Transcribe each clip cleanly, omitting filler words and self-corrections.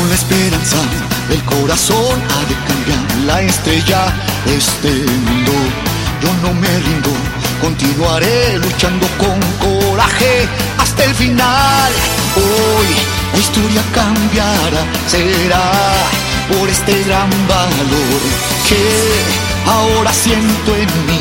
Con la esperanza del corazón ha de cambiar la estrella de este mundo. Yo no me rindo, continuaré luchando con coraje hasta el final. Hoy la historia cambiará, será por este gran valor que ahora siento en mi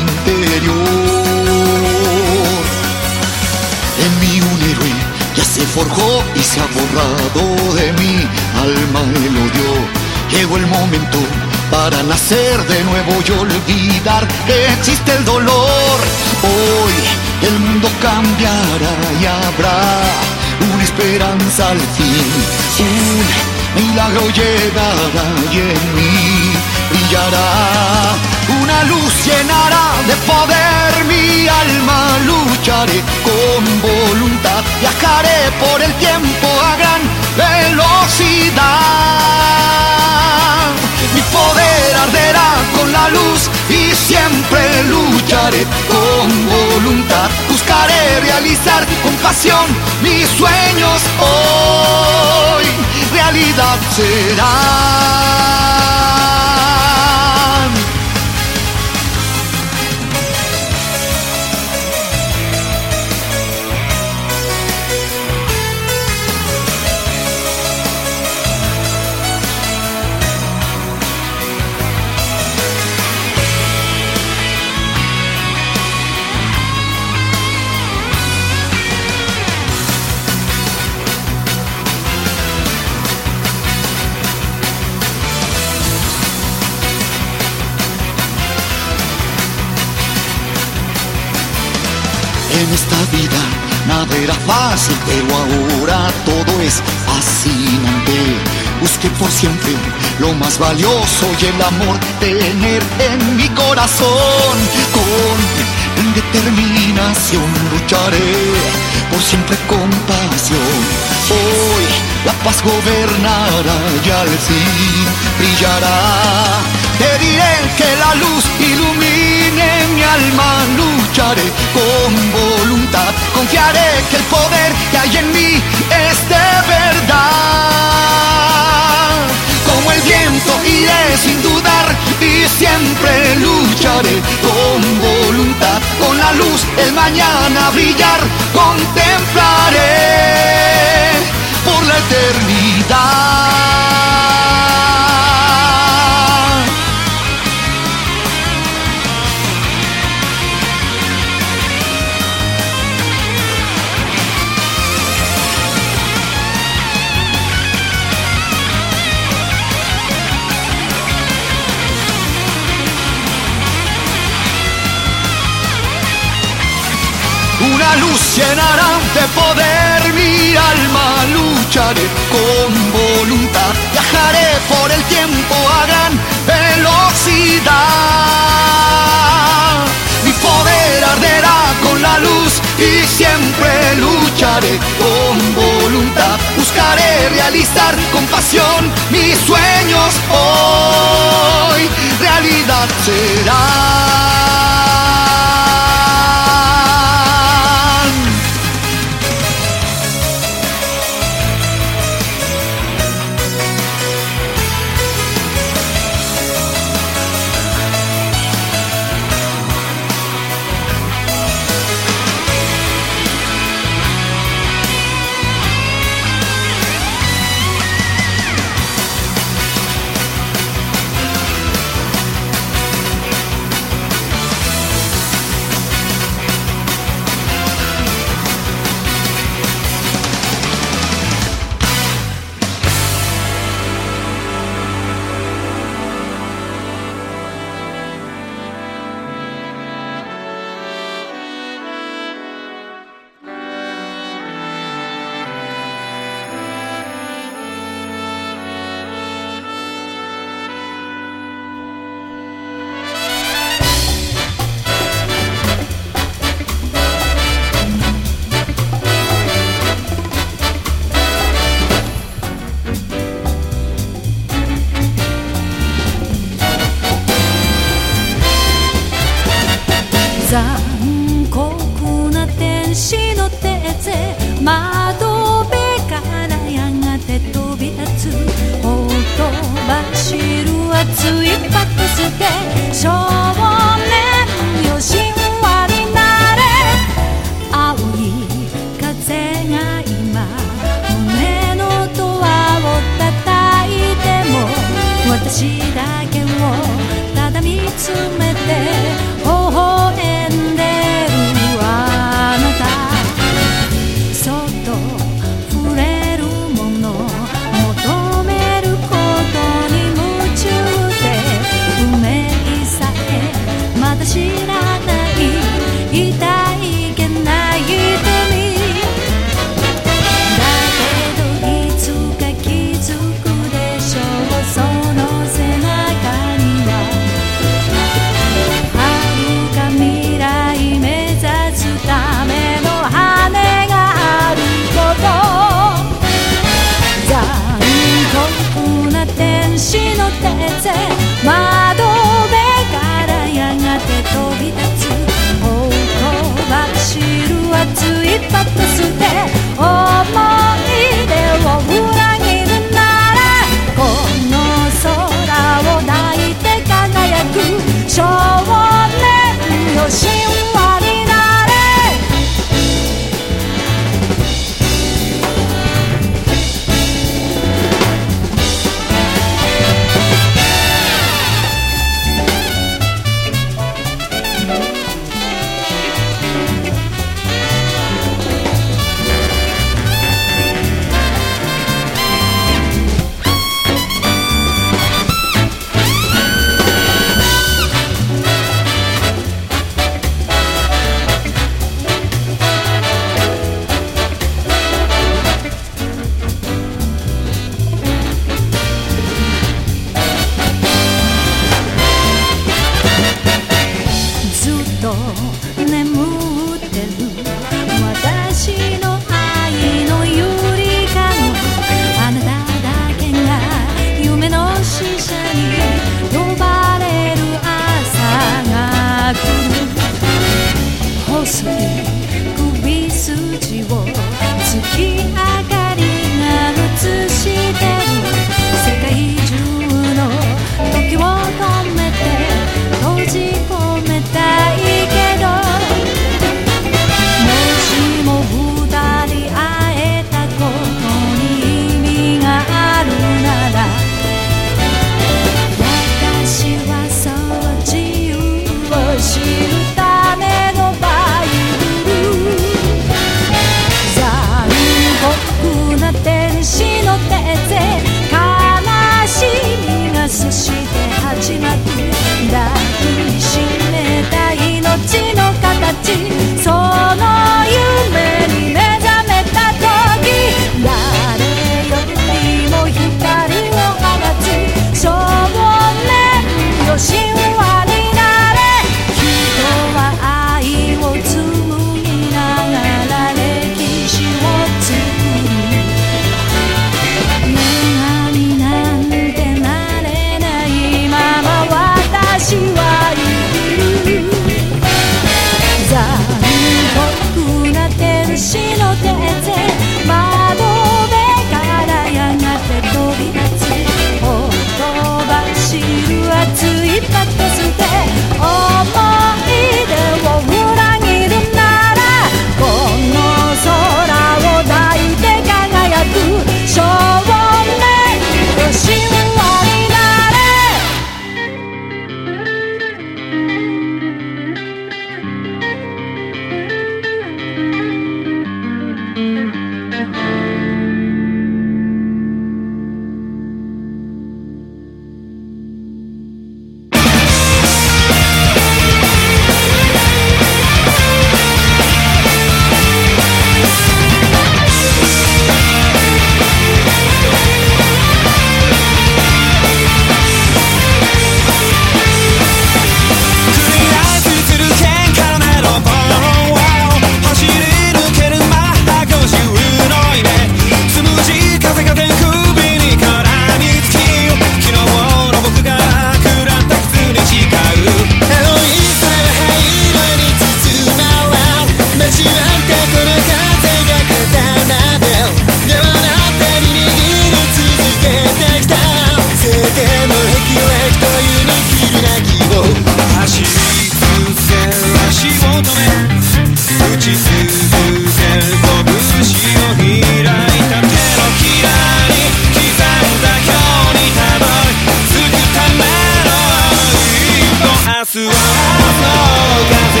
interior. En mí un héroe ya se forjó y se ha borrado de mi alma el odio. Llegó el momento para nacer de nuevo y olvidar que existe el dolor. Hoy el mundo cambiará y habrá una esperanza al fin. Un milagro llegará y en mí brillará. Una luz llenará de poder mi alma. Lucharé con voluntad, viajaré por el tiempo a gran velocidad. Mi poder arderá con la luz y siempre lucharé con voluntad. Buscaré realizar con pasión mis sueños hoy. Realidad serán. En esta vida nada era fácil, pero ahora todo es fascinante. Busqué por siempre lo más valioso y el amor tener en mi corazón. Con determinación lucharé por siempre con pasión. Hoy la paz gobernará y al fin brillará. Te diré que la luz ilumine mi alma. Lucharé con voluntad, confiaré que el poder que hay en mí es de verdad. Como el viento iré sin dudar y siempre lucharé con voluntad. Con la luz el mañana brillar, contemplaré por la eternidad. Una luz llenará de poder mi alma. Lucharé con voluntad, viajaré por el tiempo a gran velocidad. Mi poder arderá con la luz y siempre lucharé con voluntad. Buscaré realizar con pasión mis sueños hoy. Realidad serán. ほとばしる熱いパックスで少年よ神話になれ青い風が今胸のドアを叩いても私だけをただ見つめて微笑んでるあなたそっと触れるもの求めることに夢中で運命さえまだ知らない痛いけない瞳だけどいつか気づくでしょうその背中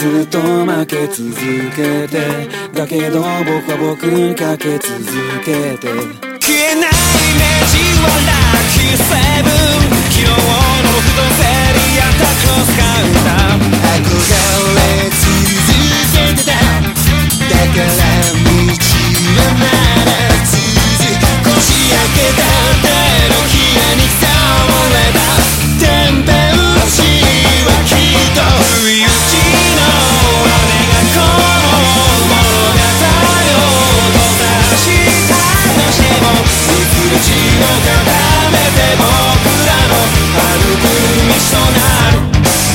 ずっと負け続けてだけど僕は僕にかけ続けて消えないイメージはラッキーセブン昨日の僕と競り合ったクロスカウンター憧れ続けてただから道はまだ続くこじ開けた手のひらにさもれば天辺打ちはきっと不意打ちの雨がこの物語を閉ざしたとしてもいつの地を固めて僕らの歩く道となる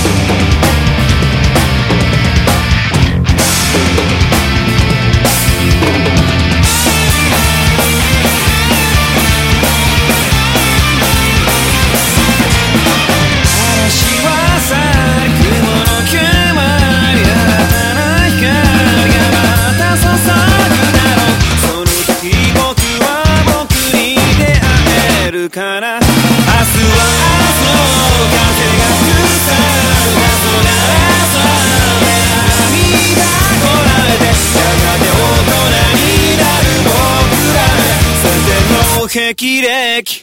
から明日は明日の風が吹くさ黄昏さ涙こらえてやがて大人になる僕ら全ての霹靂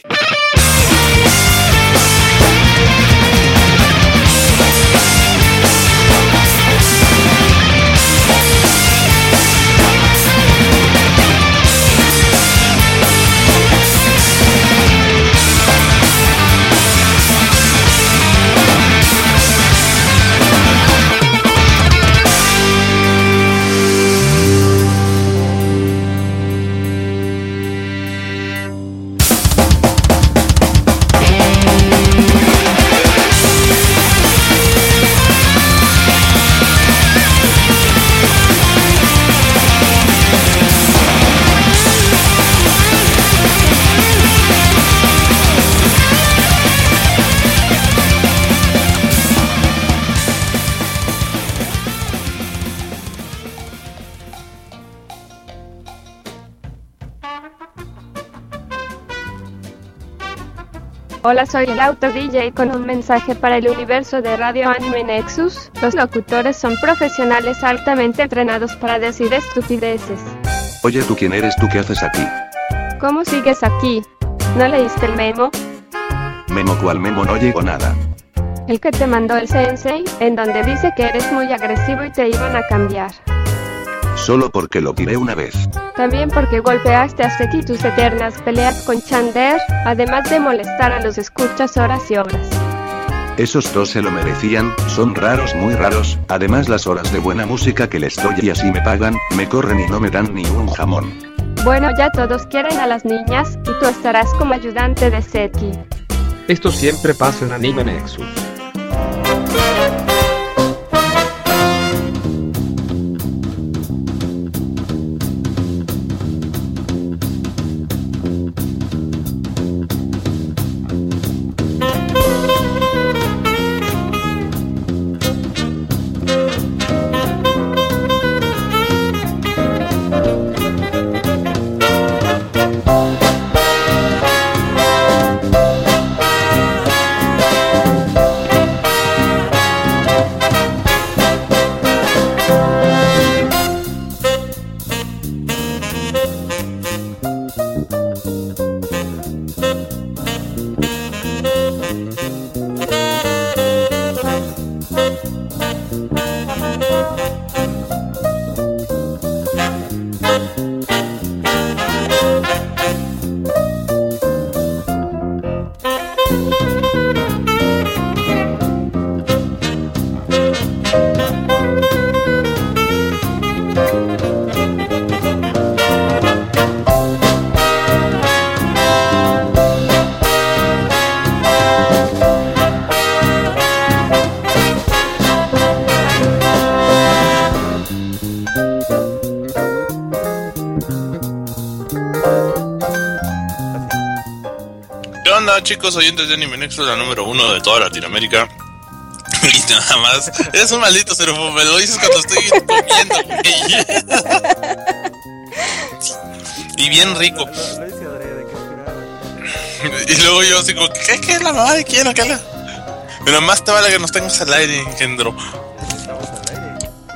Hola, soy el Auto DJ con un mensaje para el universo de Radio Anime Nexus. Los locutores son profesionales altamente entrenados para decir estupideces. Oye, ¿tú quién eres? ¿Tú qué haces aquí? ¿Cómo sigues aquí? ¿No leíste el memo? ¿Memo cuál memo? No llegó nada. El que te mandó el sensei, en donde dice que eres muy agresivo y te iban a cambiar. Solo porque lo tiré una vez. También porque golpeaste a Seki tus eternas peleas con Chander, además de molestar a los escuchas horas y horas. Esos dos se lo merecían, son raros, muy raros, además las horas de buena música que les doy y así me pagan, me corren y no me dan ni un jamón. Bueno, ya todos quieren a las niñas, y tú estarás como ayudante de Seki. Esto siempre pasa en Anime Nexus. Chicos, oyentes de Anime Nexus, la número 1 de toda Latinoamérica. Y nada más, eres un maldito serofo, me lo dices cuando estoy comiendo. Y bien rico. Y luego yo así como, ¿qué es la mamá de quién o qué la? Pero más te vale que nos tengas al aire, engendro.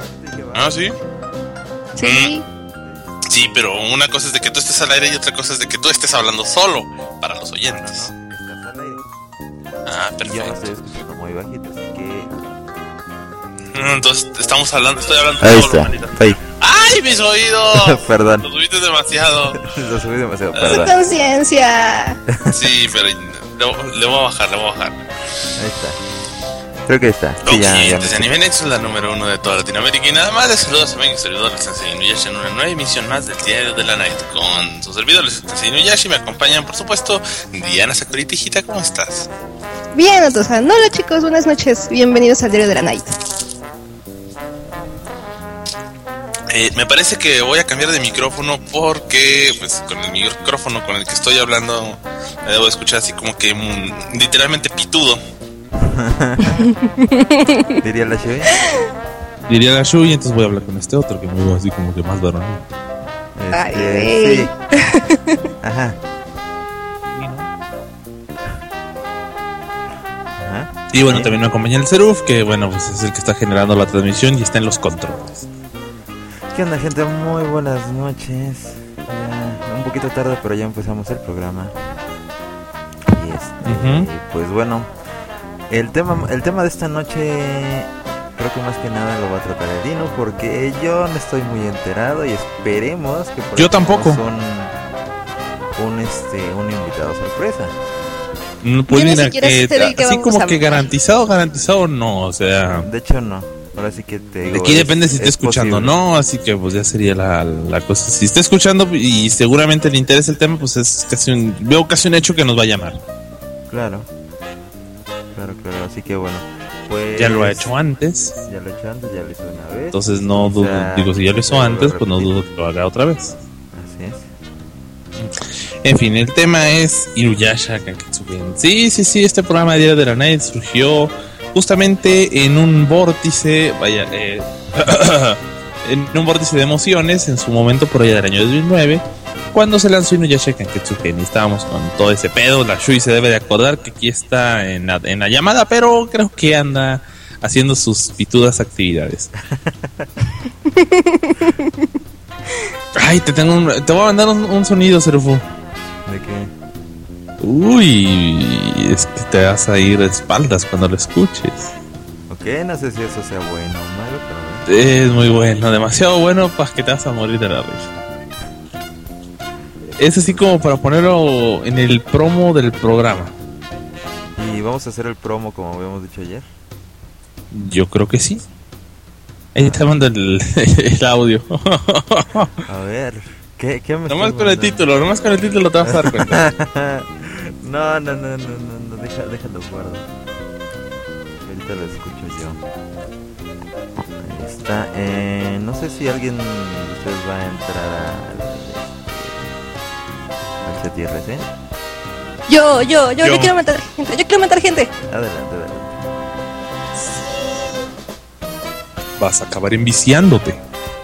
¿Ah, sí? Sí. Sí, pero una cosa es de que tú estés al aire y otra cosa es de que tú estés hablando solo para los oyentes. No, estás al aire. Ah, Yo perfecto. me estoy escuchando muy bajito, así que... Entonces estoy hablando Ahí solo, está, manita. ahí. ¡Ay, mis oídos! Perdón. Lo subiste demasiado. Lo subí demasiado, Con perdón. conciencia. Sí, pero le voy a bajar. Ahí está. Creo que está. Sí, ya Oyentes, Anime Nexus, la número 1 de toda Latinoamérica. Y nada más les saludo a su amigo servidor, el Sensei Inuyasha, en una nueva emisión más del Diario de la Night. Con sus servidores, el Sensei Inuyasha, y me acompañan, por supuesto, Diana Sakurita. Hijita, ¿cómo estás? Bien, Otosan. Hola chicos, buenas noches. Bienvenidos al Diario de la Night. Me parece que voy a cambiar de micrófono porque, pues, con el micrófono con el que estoy hablando, me debo escuchar así como que literalmente pitudo. ¿Diría la Shui? Diría la Shui, entonces voy a hablar con este otro que me veo así como que más varonil. Ay, Sí. Ajá. Ajá. Y bueno, también me acompaña el Seruf, que bueno, pues es el que está generando la transmisión y está en los controles. ¿Qué onda, gente? Muy buenas noches. Ya, un poquito tarde, pero ya empezamos el programa. Y pues bueno, el tema de esta noche creo que más que nada lo va a tratar el Dino, porque yo no estoy muy enterado y esperemos que por Yo ahí tampoco. tengamos un invitado sorpresa. No, pues Yo ni mira, siquiera sé de qué así vamos como a que hablar. garantizado no, o sea, De hecho no. Ahora sí que te digo, aquí depende si está escuchando o posible. no, así que pues ya sería la cosa. Si está escuchando y seguramente le interesa el tema, pues es veo casi un hecho que nos va a llamar. Claro, así que bueno, pues... Ya lo ha hecho antes, Ya lo he hecho antes, ya lo hizo una vez. entonces no dudo, digo, si ya lo hizo antes, pues no dudo que lo haga otra vez. Así es. En fin, el tema es Inuyasha Kanketsugen. Sí, este programa de Diario de la Night surgió justamente en un vórtice, en un vórtice de emociones en su momento por allá del año 2009, cuando se lanzó Inuyasha Kanketsugen y estábamos con todo ese pedo. La Shui se debe de acordar que aquí está en la llamada, pero creo que anda haciendo sus pitudas actividades. Ay, te voy a mandar un sonido, Serufu. ¿De qué? Uy, es que te vas a ir de espaldas cuando lo escuches. Ok, no sé si eso sea bueno o malo, pero... Es muy bueno, demasiado bueno para que te vas a morir de la risa. Es así como para ponerlo en el promo del programa. ¿Y vamos a hacer el promo como habíamos dicho ayer? Yo creo que sí. Ahí te mando el audio. A ver, ¿qué me Nomás estás con el título te vas a dar cuenta. No, déjalo guardo. Ahorita lo escucho yo. Ahí está. No sé si alguien de ustedes va a entrar al CTRC. Yo quiero matar gente. Adelante. Vas a acabar enviciándote.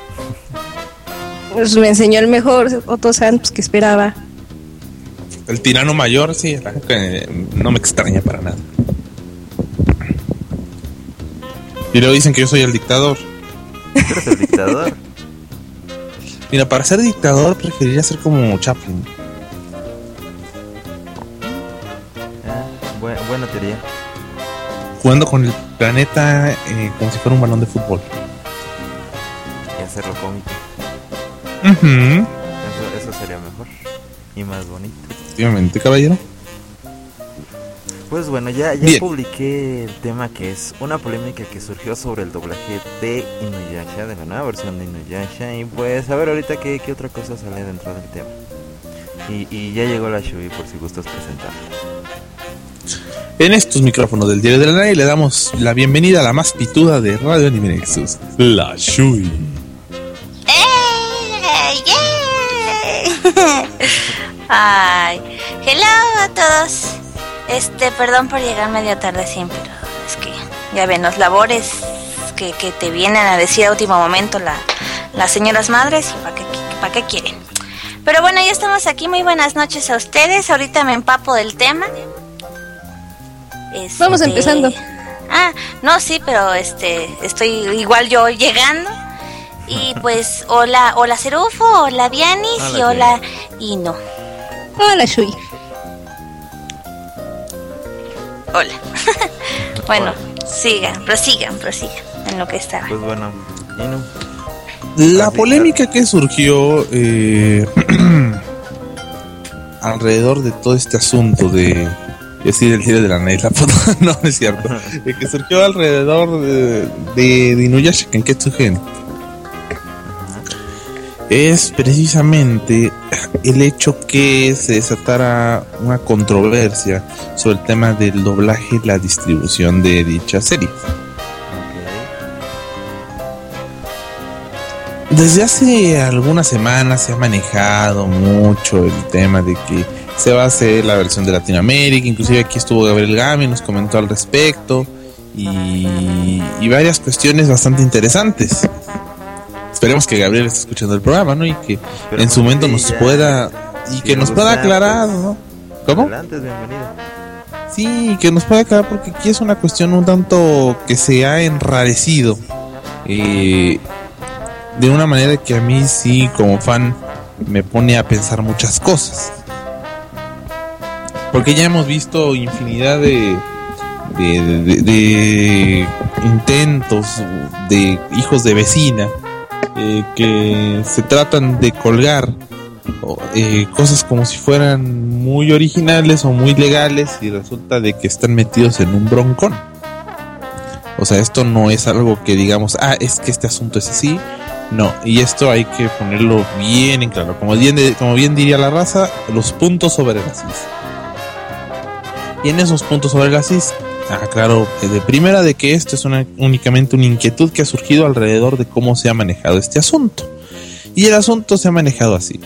Pues me enseñó el mejor Otosan, pues que esperaba. El tirano mayor, sí, no me extraña para nada. Y luego dicen que yo soy el dictador. ¿Tú eres el dictador? Mira, para ser dictador preferiría ser como Chaplin. Buena teoría. Jugando con el planeta como si fuera un balón de fútbol. Y hacerlo cómico. Uh-huh. Eso sería mejor. Y más bonito. Efectivamente, caballero. Pues bueno, ya Bien. publiqué el tema, que es una polémica que surgió sobre el doblaje de Inuyasha, de la nueva versión de Inuyasha. Y pues a ver ahorita qué otra cosa sale dentro del tema. Y ya llegó la Shui, por si gustas presentarla. En estos micrófonos del Diario de la Night le damos la bienvenida a la más pituda de Radio Anime Nexus, la Shui. Ay, hello a todos. Perdón por llegar medio tarde siempre, pero es que ya ven los labores que te vienen a decir a último momento las señoras madres, y para qué quieren. Pero bueno, ya estamos aquí. Muy buenas noches a ustedes. Ahorita me empapo del tema. Vamos empezando. No, sí, pero estoy igual yo llegando. Y pues, hola Cerufo, hola Vianis y hola Ino. Hola Shui. Hola. Bueno, prosigan en lo que estaba. Pues bueno, Ino. La polémica que surgió alrededor de todo este asunto de decir el Día de la Night, no es cierto, que surgió alrededor de Inuyasha Kanketsu Gen es precisamente el hecho que se desatara una controversia sobre el tema del doblaje y la distribución de dicha serie. Desde hace algunas semanas se ha manejado mucho el tema de que se va a hacer la versión de Latinoamérica, inclusive aquí estuvo Gabriel Gami, nos comentó al respecto y varias cuestiones bastante interesantes. Esperemos que Gabriel esté escuchando el programa, ¿no? Y que en su momento nos pueda aclarar, ¿no? ¿Cómo? Adelante, bienvenido. Sí, que nos pueda aclarar porque aquí es una cuestión un tanto que se ha enrarecido de una manera que a mí sí, como fan, me pone a pensar muchas cosas. Porque ya hemos visto infinidad de intentos de hijos de vecina que se tratan de colgar cosas como si fueran muy originales o muy legales y resulta de que están metidos en un broncón. O sea, esto no es algo que digamos, es que este asunto es así. No, y esto hay que ponerlo bien en claro. Como bien diría la raza, los puntos sobre las is. Y en esos puntos sobre las is, claro, de primera de que esto es únicamente una inquietud que ha surgido alrededor de cómo se ha manejado este asunto. Y el asunto se ha manejado así.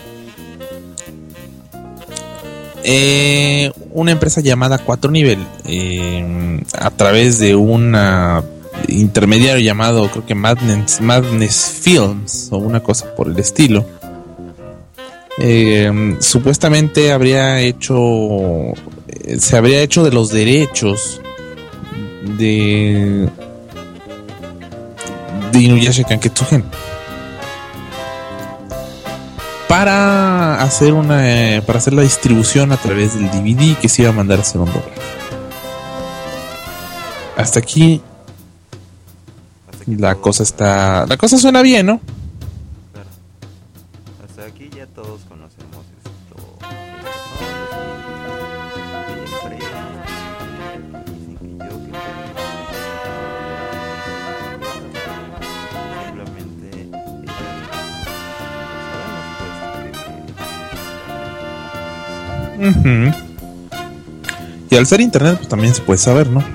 Una empresa llamada 4 Nivel, a través de una intermediario llamado, creo que Madness Films o una cosa por el estilo, supuestamente se habría hecho de los derechos de Inuyasha Kanketsu Gen para hacer la distribución a través del DVD que se iba a mandar a hacer un doblaje. Hasta aquí la cosa suena bien, ¿no? Claro. Hasta aquí ya todos conocemos esto. Y al ser internet pues también se puede saber, ¿no?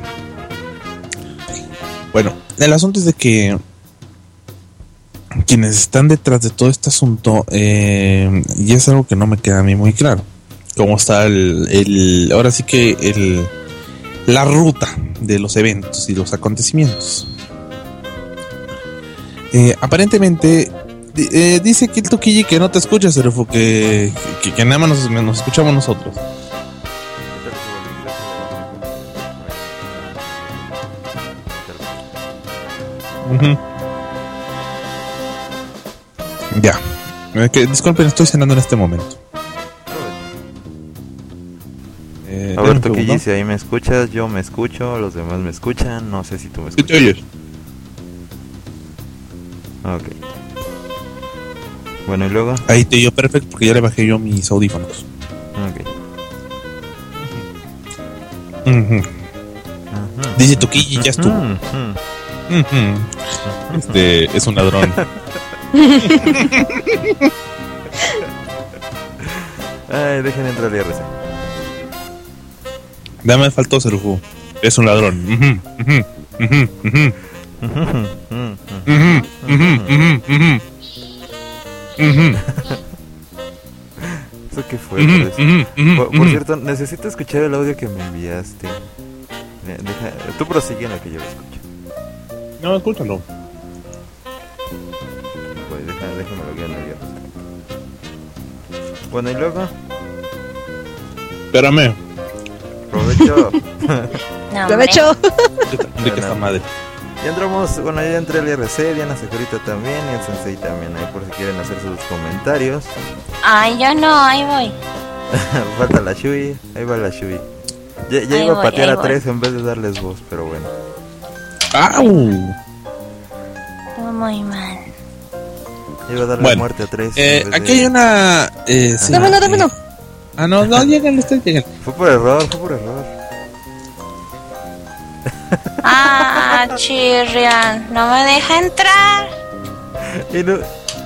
Bueno, el asunto es de que quienes están detrás de todo este asunto, y es algo que no me queda a mí muy claro, cómo está ahora sí que la ruta de los eventos y los acontecimientos. Aparentemente dice que el Toquilli que no te escucha, Serufo, que nada más nos escuchamos nosotros. Ya. Disculpen, estoy cenando en este momento. A ver, Toquilli, si ahí me escuchas, yo me escucho, los demás me escuchan, no sé si tú me escuchas. ¿Te oyes? Ok. Bueno, y luego. Ahí te oyo perfecto porque ya le bajé yo mis audífonos. Ok. Dice Toquilli, ya estuvo. Es un ladrón. Ay, dejen entrar al IRC. Dame faltó Serufo. Es un ladrón. ¿Eso qué fue? Por cierto, necesito escuchar el audio que me enviaste. Tú prosigue en lo que yo lo escucho. No, escúchalo. Pues déjamelo guiar en el IRC. Bueno, y luego. Espérame. Provecho. Provecho. Rica esta madre. Ya entramos, bueno, ya entré el IRC, Diana Securita también y el Sensei también, ahí por si quieren hacer sus comentarios. Ay, yo no, ahí voy. Falta la Shui, ahí va la Shui. Ya iba a patear a 3 en vez de darles voz, pero bueno. ¡Au! Muy mal. Iba a darle muerte a 3. Aquí hay una... sí, Dame no. No, lleguen ustedes, lleguen. Fue por error. Chirrian, no me deja entrar. Y no...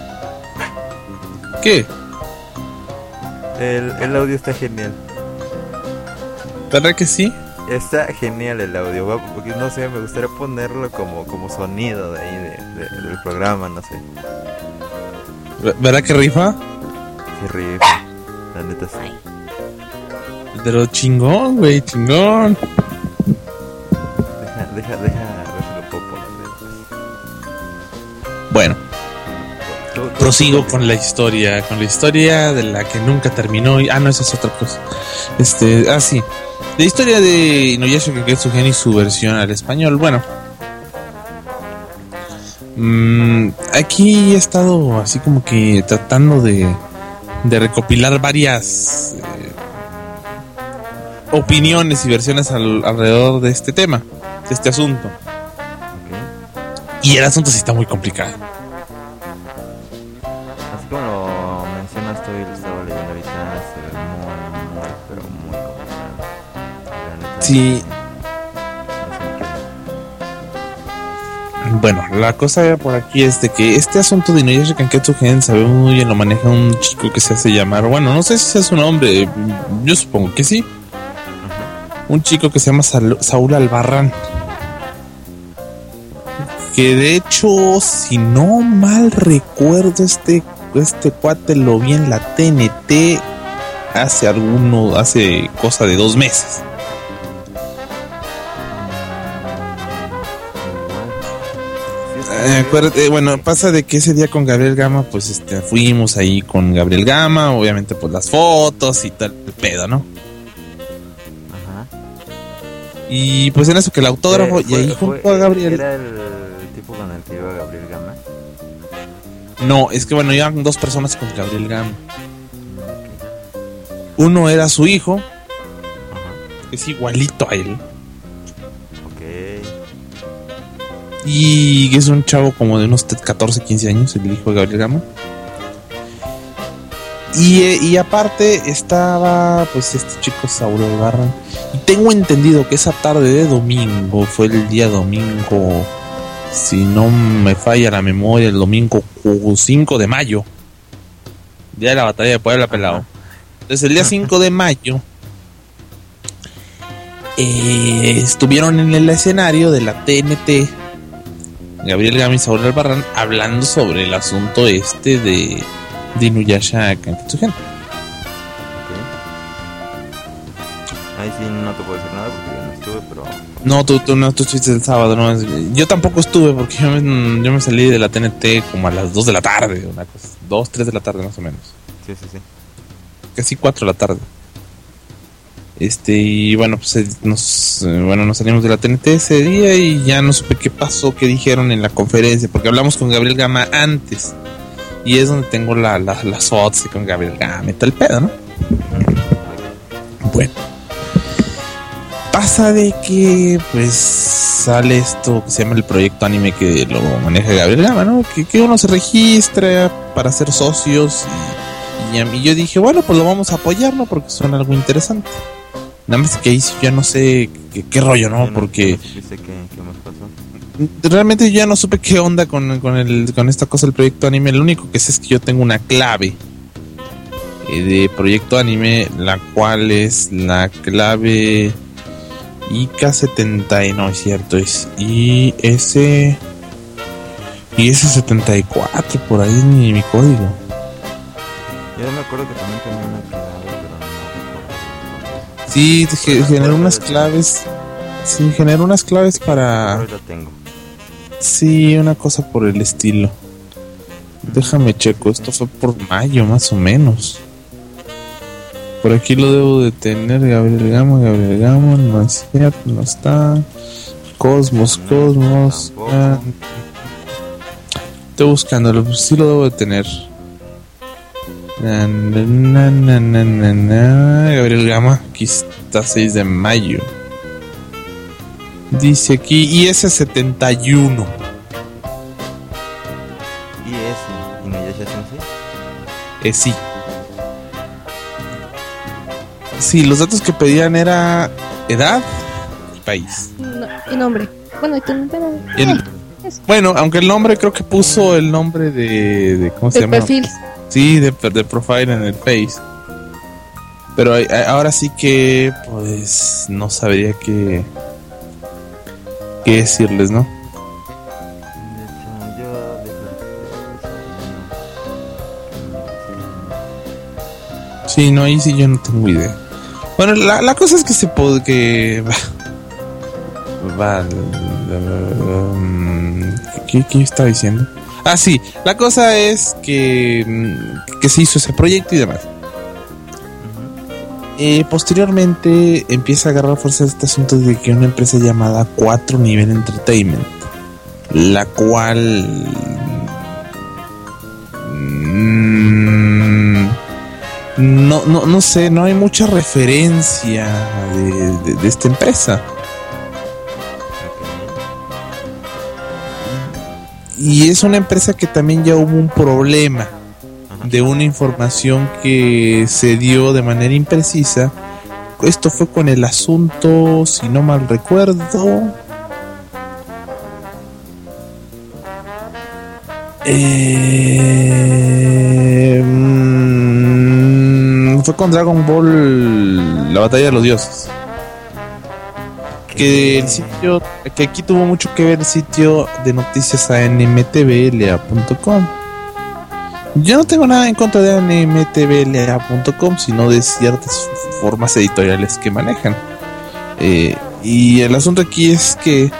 ¿Qué? El audio está genial. ¿Verdad que sí? Está genial el audio, porque no sé, me gustaría ponerlo como sonido de ahí del programa, no sé. ¿Verdad que rifa? Sí, rifa, la neta sí. Pero chingón, güey, chingón. Deja, ver si lo puedo poner. Bueno, prosigo con la historia de la que nunca terminó. No, esa es otra cosa. Sí. La historia de Inuyasha Kanketsugen y su versión al español. Bueno, aquí he estado así como que tratando de recopilar varias opiniones y versiones alrededor de este tema, de este asunto. Y el asunto sí está muy complicado. Así como lo mencionas tú y lo estaba leyendo ahorita, se ve muy, pero muy complicado. Sí. Bueno, la cosa por aquí es de que este asunto de Inuyasha Kanketsugen sabe muy bien, lo maneja un chico que se hace llamar, bueno, no sé si sea su nombre, yo supongo que sí. Un chico que se llama Saúl Albarrán. Que de hecho, si no mal recuerdo, este cuate lo vi en la TNT hace cosa de 2 meses. Bueno, pasa de que ese día con Gabriel Gama, pues fuimos ahí con Gabriel Gama, obviamente pues las fotos y tal, el pedo, ¿no? Ajá. Y pues en eso que el autógrafo, y ahí junto a Gabriel. ¿Era el tipo con el que iba Gabriel Gama? No, es que bueno, iban 2 personas con Gabriel Gama. Uno era su hijo, es igualito a él. Y es un chavo como de unos 14, 15 años, el hijo de Gabriel Gama. Y aparte estaba pues este chico Saúl Albarrán. Y tengo entendido que esa tarde de domingo, fue el día domingo, si no me falla la memoria, el domingo 5 de mayo, día de la batalla de Puebla, pelado. Entonces el día 5 de mayo estuvieron en el escenario de la TNT Gabriel Gama y Saúl Albarrán hablando sobre el asunto de Inuyasha Kanketsugen. Ahí sí no te puedo decir nada porque yo no estuve, pero... No, tú estuviste el sábado, ¿no? Yo tampoco estuve porque yo me salí de la TNT como a las 2 de la tarde, una cosa, 2, 3 de la tarde más o menos. Sí. Casi 4 de la tarde. Y bueno, pues nos salimos de la TNT ese día y ya no supe qué pasó, qué dijeron en la conferencia, porque hablamos con Gabriel Gama antes y es donde tengo las fotos con Gabriel Gama y tal pedo, ¿no? Bueno, pasa de que pues sale esto que se llama el proyecto anime que lo maneja Gabriel Gama, ¿no? Que uno se registra para ser socios y yo dije, bueno, pues lo vamos a apoyar, ¿no? Porque suena algo interesante. Nada más que ahí ya no sé qué rollo, ¿no? Porque ¿qué más pasó? Realmente yo ya no supe qué onda con esta cosa del proyecto anime. Lo único que sé es que yo tengo una clave de proyecto anime, la cual es la clave IK70, no es cierto, es IS74, por ahí es mi código. Yo me acuerdo que también tenía una clave, pero no. Sí, generó unas claves. Sí, generó unas claves para... Ahora tengo. Sí, una cosa por el estilo. Déjame checo, esto fue por mayo más o menos. Por aquí lo debo de tener. Gabriel Gama, no es cierto, no está. Cosmos. Estoy buscándolo, pues sí lo debo de tener. Gabriel Gama, aquí está, 6 de mayo. Dice aquí IS-71. ¿Inuyasha Sensei? Sí. Sí, los datos que pedían era edad y país. No, y nombre. Bueno, bueno, aunque el nombre creo que puso el nombre de ¿cómo se llama? Perfil. Sí, de profile en el Face. Pero ahora sí que pues no sabría qué decirles, ¿no? Sí, no, ahí sí yo no tengo idea. Bueno, la cosa es que se puede que ¿qué estaba diciendo? Ah, sí, la cosa es que se hizo ese proyecto y demás. Posteriormente empieza a agarrar fuerza este asunto de que una empresa llamada 4 Nivel Entertainment, la cual no sé, no hay mucha referencia de esta empresa. Y es una empresa que también ya hubo un problema de una información que se dio de manera imprecisa. Esto fue con el asunto, si no mal recuerdo, fue con Dragon Ball, la batalla de los dioses. Que el sitio, que aquí tuvo mucho que ver el sitio de noticias anmtvla.com. Yo no tengo nada en contra de anmtvla.com, sino de ciertas formas editoriales que manejan. Y el asunto aquí es que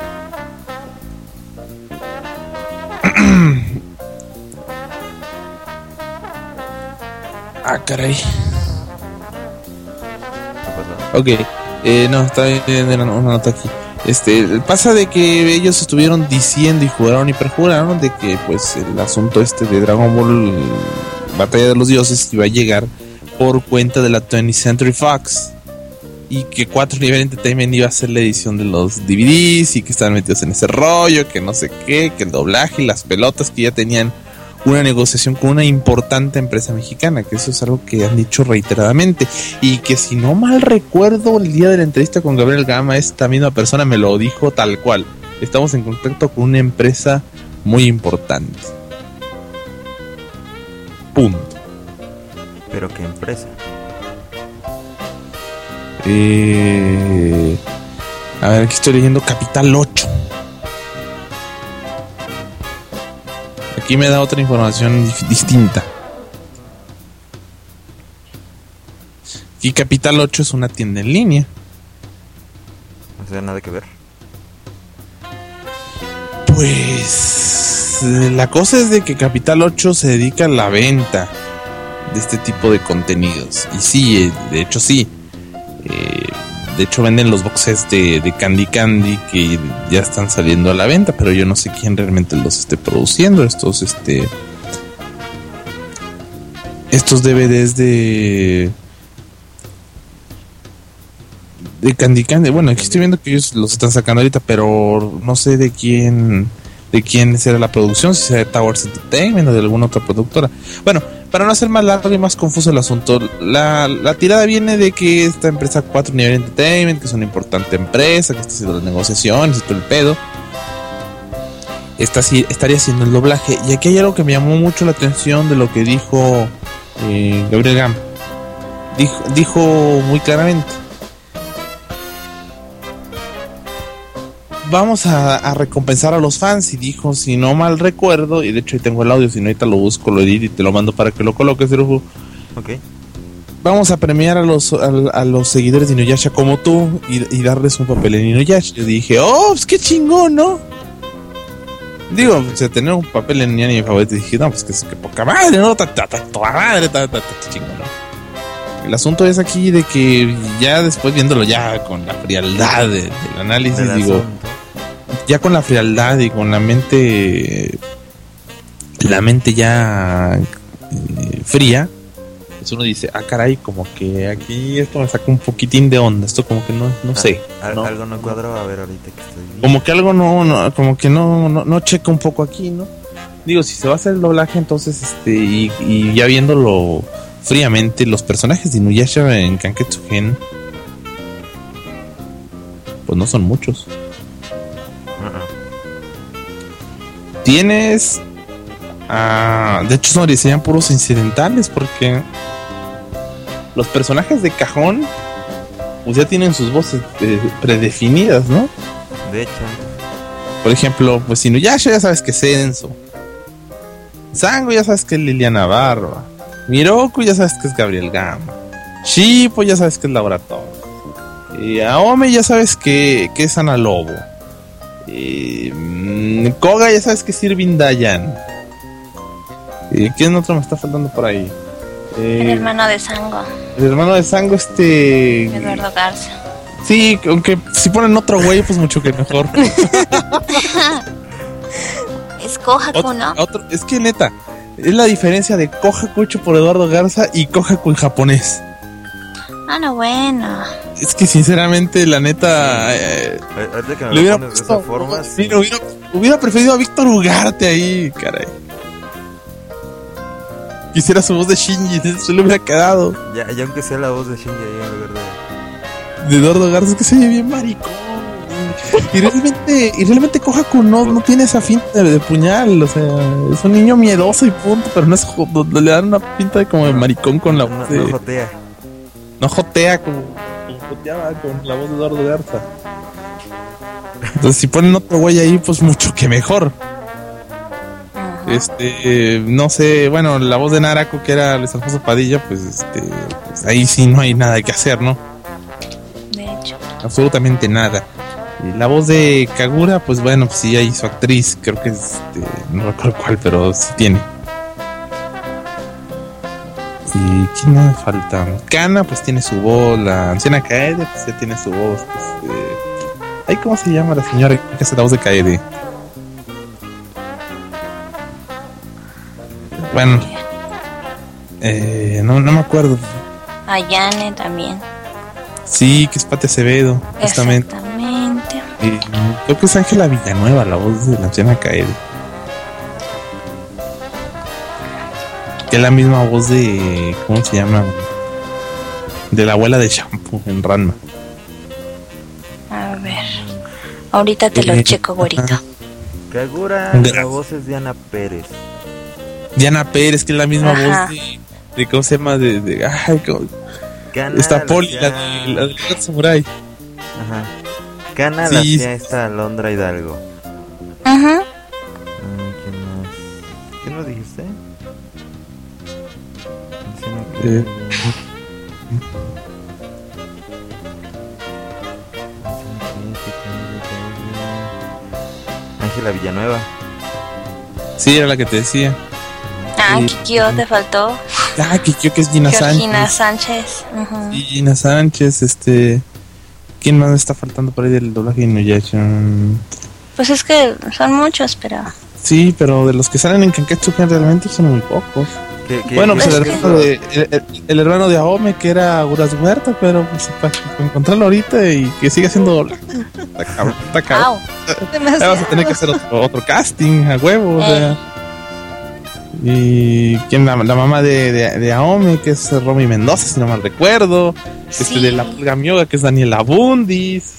caray. Ok. No, está bien una nota aquí. Pasa de que ellos estuvieron diciendo y juraron y perjuraron de que pues el asunto de Dragon Ball Batalla de los Dioses iba a llegar por cuenta de la 20th Century Fox, y que 4 Nivel Entertainment iba a hacer la edición de los DVDs y que estaban metidos en ese rollo, que no sé qué, que el doblaje y las pelotas, que ya tenían una negociación con una importante empresa mexicana, que eso es algo que han dicho reiteradamente, y que si no mal recuerdo el día de la entrevista con Gabriel Gama, esta misma persona me lo dijo tal cual: estamos en contacto con una empresa muy importante. Punto. ¿Pero qué empresa? A ver, aquí estoy leyendo Capital 8. Aquí me da otra información distinta. Y Capital 8 es una tienda en línea. O sea, nada que ver. Pues la cosa es de que Capital 8 se dedica a la venta de este tipo de contenidos. Y sí, de hecho sí. De hecho venden los boxes de Candy Candy que ya están saliendo a la venta, pero yo no sé quién realmente los esté produciendo. Estos DVDs de Candy. Bueno, aquí estoy viendo que ellos los están sacando ahorita, pero no sé de quién será la producción, si será de Towers Entertainment o de alguna otra productora. Bueno, para no hacer más largo y más confuso el asunto, la tirada viene de que esta empresa 4 Nivel Entertainment, que es una importante empresa, que está haciendo las negociaciones y todo el pedo, estaría haciendo el doblaje. Y aquí hay algo que me llamó mucho la atención de lo que dijo Gabriel Gama. Dijo muy claramente: vamos a recompensar a los fans. Y dijo, si no mal recuerdo, y de hecho ahí tengo el audio, si no ahorita lo busco, lo edito y te lo mando para que lo coloques, Cerujo. Okay. Vamos a premiar a los seguidores de Inuyasha como tú y darles un papel en Inuyasha. Yo dije, pues qué chingón, ¿no? Digo, tener un papel en mi anime favorito, dije, no, pues que poca madre, ¿no? Toda madre, chingón, ¿no? El asunto es aquí de que ya después viéndolo ya con la frialdad del análisis, digo, ya con la frialdad y con la mente ya fría, pues uno dice, caray, como que aquí esto me saca un poquitín de onda, esto como que no sé. Algo no cuadro, a ver ahorita que estoy viendo. Como que algo como que no checa un poco aquí, ¿no? Digo, si se va a hacer el doblaje, entonces, y ya viéndolo fríamente, los personajes de Inuyasha en Kanketsugen, pues no son muchos. Tienes... de hecho, serían puros incidentales, porque los personajes de cajón pues ya tienen sus voces predefinidas, ¿no? De hecho. Por ejemplo, pues Inuyasha ya sabes que es Enzo. Sango ya sabes que es Liliana Barba. Miroku ya sabes que es Gabriel Gama. Shippo ya sabes que es Laura Torres. Aome ya sabes que es Ana Lobo. Koga ya sabes que es Irving Dayan. ¿Quién otro me está faltando por ahí? El hermano de Sango. El hermano de Sango, Eduardo Garza. Sí, aunque si ponen otro güey, pues mucho que mejor. Es Kohaku, ¿no? Es que neta, es la diferencia de Kohaku hecho por Eduardo Garza y Kohaku en japonés. No, bueno. Es que sinceramente, la neta, ahorita que me le hubiera lo pones de esa forma, sí. hubiera preferido a Víctor Ugarte ahí, caray. Quisiera su voz de Shinji, se le hubiera quedado. Ya aunque sea la voz de Shinji ahí en lugar de Eduardo Garza, es que se oye bien maricón. Y realmente Kohaku no tiene esa finta de puñal, o sea, es un niño miedoso y punto, pero no es le dan una pinta de como de maricón con la voz de... No jotea. No jotea como joteaba con la voz de Eduardo Garza. Entonces si ponen otro güey ahí, pues mucho que mejor. No sé, bueno, la voz de Narako, que era Luis Alfonso Padilla, pues ahí sí no hay nada que hacer, ¿no? De hecho. Absolutamente nada. Y la voz de Kagura, pues bueno, pues sí hay su actriz, creo que es, no recuerdo cuál, pero sí tiene. ¿Y quién me falta? Kana, pues tiene su voz, la anciana Kaede, pues ya tiene su voz. Pues, ¿cómo se llama la señora que hace la voz de Kaede? Bueno, no me acuerdo. Ayane también. Sí, que es Pati Acevedo, justamente. Exactamente. Creo que es Ángela Villanueva, la voz de la anciana Kaede. Que es la misma voz de... ¿Cómo se llama? De la abuela de Shampoo en Ranma. A ver. Ahorita te lo checo, güerito. Kagura, la voz es Diana Pérez. Diana Pérez, que es la misma voz de ¿cómo se llama? Esta Poli, la de Samurai. Ajá. Kana la hacía esta Alondra Hidalgo. Ajá. ¿Quién nos dijiste? Ángela Villanueva. Sí, era la que te decía. Kikyo te faltó. Kikyo, que es Gina Sánchez. Y Gina Sánchez, ¿quién más me está faltando por ahí del doblaje de Inuyasha? Pues es que son muchos, pero... Sí, pero de los que salen en Kanketsugen realmente son muy pocos. Bueno, pues el hermano de Aome, que era Uras Huerta, pero pues para encontrarlo ahorita y que siga haciendo doblaje. Está cabrón. Vas a tener que hacer otro casting a huevo, o sea. Y quién la mamá de Aome, que es Romy Mendoza, si no mal recuerdo. De la Pulga Myoga, que es Daniela Bundis.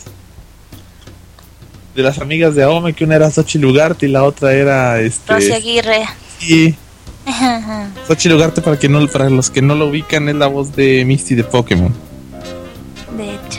De las amigas de Aome, que una era Xochitl Ugarte y la otra era Rosy Aguirre. Sí. Xochitl Ugarte, para los que no lo ubican, es la voz de Misty de Pokémon. De hecho.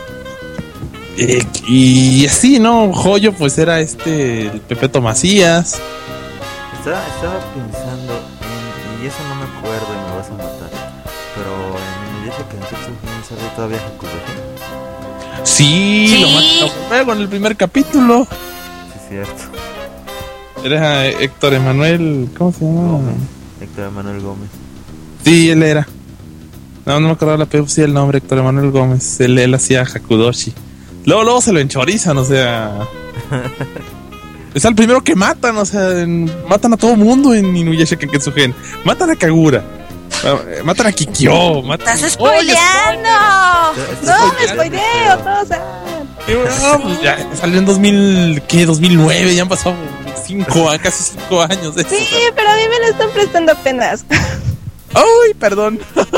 Y así, ¿no? Joyo, pues era el Pepeto Macías. Estaba pensando y eso no me acuerdo y me vas a matar, pero en Inuyasha Kanketsugen sale todavía Hakudoshi. Sí, lo matan luego en el primer capítulo. Sí, cierto. Era Héctor Emanuel, ¿cómo se llama? Héctor Emanuel Gómez. Sí, él era. No me acordaba el nombre, Héctor Emanuel Gómez. Él hacía Hakudoshi. Luego se lo enchorizan, o sea. Es el primero que matan, o sea, matan a todo mundo en Inuyasha Kanketsugen. Matan a Kagura. Matan a Kikyo. ¡Estás spoileando! ¡No, me spoileo, todos! Pues ya salió en 2009, ya han pasado casi 5 años de eso. Sí, pero a mí me lo están prestando apenas. ¡Ay, perdón!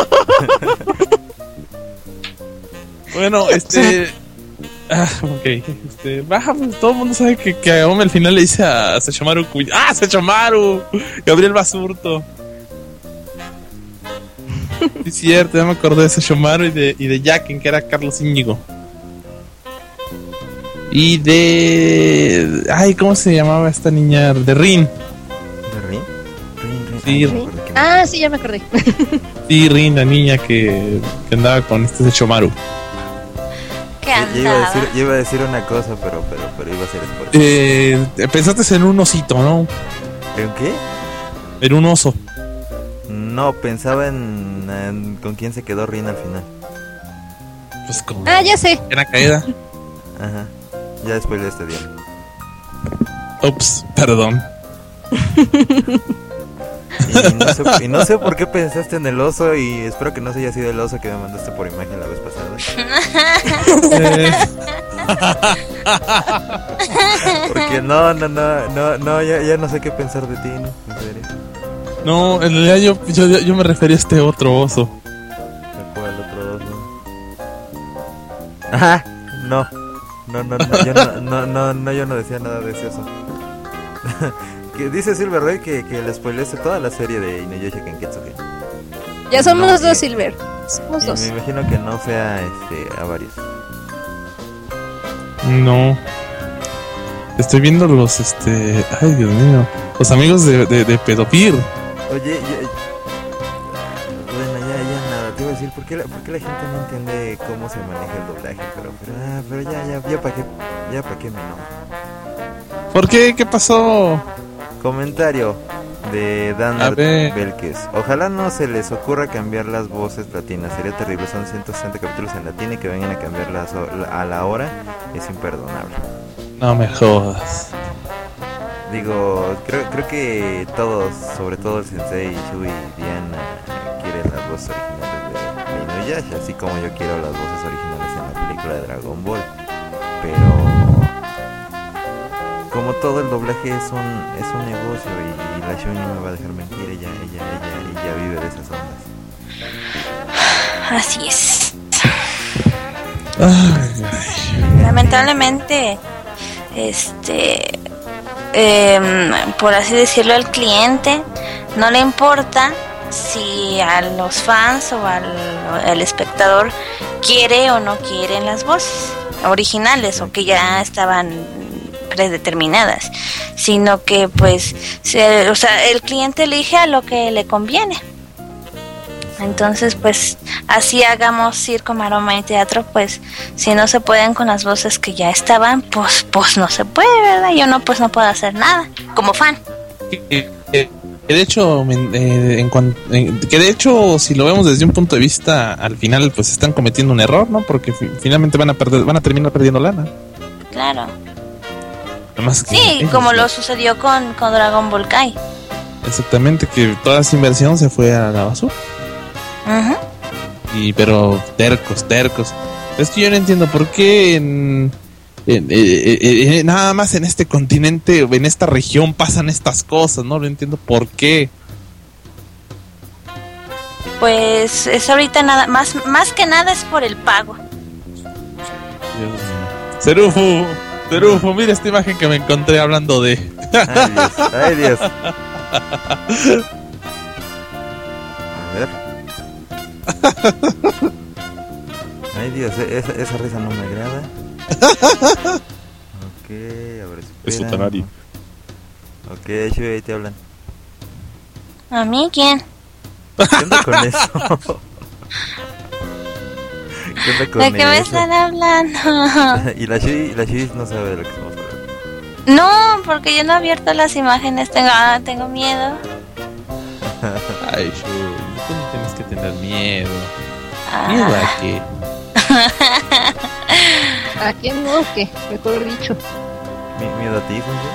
Bueno, ok. Pues todo el mundo sabe que a Ome al final le dice a Sesshomaru ¡Sesshomaru! Gabriel Basurto. Sí, es cierto, ya me acordé de Sesshomaru y de Jacken, que era Carlos Íñigo. Y de... Ay, ¿cómo se llamaba esta niña? De Rin. ¿De Rin? Sí, Ah, sí, ya me acordé. Sí, Rin, la niña que andaba con este Sesshomaru. ¿Qué andaba? Yo iba a decir una cosa, pero iba a ser spoiler. Pensaste en un osito, ¿no? ¿En qué? En un oso. No, pensaba en con quién se quedó Rin al final. Pues como... ya sé. Era caída. Ajá. Ya después de este día. Ups, perdón. Y no sé por qué pensaste en el oso, y espero que no se haya sido el oso que me mandaste por imagen la vez pasada. Porque no, ya no sé qué pensar de ti, ¿no? En serio. No, en realidad yo me refería a este otro oso. ¿A cuál otro oso? Ajá, no, yo no decía nada de ese oso. Que dice Silver Roy que le spoileaste toda la serie de Inuyasha Kanketsugen. Ya somos dos, Silver. Somos dos. Me imagino que no sea a varios. No. Estoy viendo los ay, Dios mío. Los amigos de Pedopir. Oye, bueno, ya nada. Te iba a decir, ¿por qué la gente no entiende cómo se maneja el doblaje? Pero ya para qué me enojo. ¿Por qué? ¿Qué pasó? Comentario de Dan Belkes. Ojalá no se les ocurra cambiar las voces latinas. Sería terrible. Son 160 capítulos en latín y que vengan a cambiarlas a la hora es imperdonable. No me jodas. Digo, creo que todos, sobre todo el Sensei, Shui y Diana, quieren las voces originales de Inuyasha, así como yo quiero las voces originales en la película de Dragon Ball. Pero como todo, el doblaje es un negocio, y la Shui no me va a dejar mentir. Ella vive de esas ondas. Así es. Lamentablemente, por así decirlo, al cliente no le importa si a los fans o al espectador quiere o no quieren las voces originales o que ya estaban predeterminadas, sino que pues el cliente elige a lo que le conviene. Entonces, pues así hagamos circo, maroma y teatro, pues si no se pueden con las voces que ya estaban, pues no se puede, ¿verdad? Yo no puedo hacer nada como fan. De hecho, si lo vemos desde un punto de vista, al final pues están cometiendo un error, ¿no? Porque finalmente van a terminar perdiendo lana. Claro. Además que sí, como lo sucedió con Dragon Ball Kai. Exactamente, que toda esa inversión se fue a la basura. Uh-huh. Pero tercos. Es que yo no entiendo por qué nada más en este continente, en esta región pasan estas cosas. No lo entiendo por qué. Pues es ahorita nada más que nada es por el pago. Serufo, mira esta imagen que me encontré hablando de... Ay Dios. A ver. Ay Dios, esa risa no me agrada. Ok, a ver, espera. Es Utanari. Ok, Shui, ahí te hablan. ¿A mí quién? ¿Qué onda con eso? ¿De qué me están hablando? Y la Shui no sabe de lo que estamos hablando. No, porque yo no he abierto las imágenes, tengo miedo. Ay, Shui, tú no tienes que tener miedo. ¿Miedo a qué? ¿A quién no? ¿Qué? Mejor dicho. ¿Miedo a ti, Funge?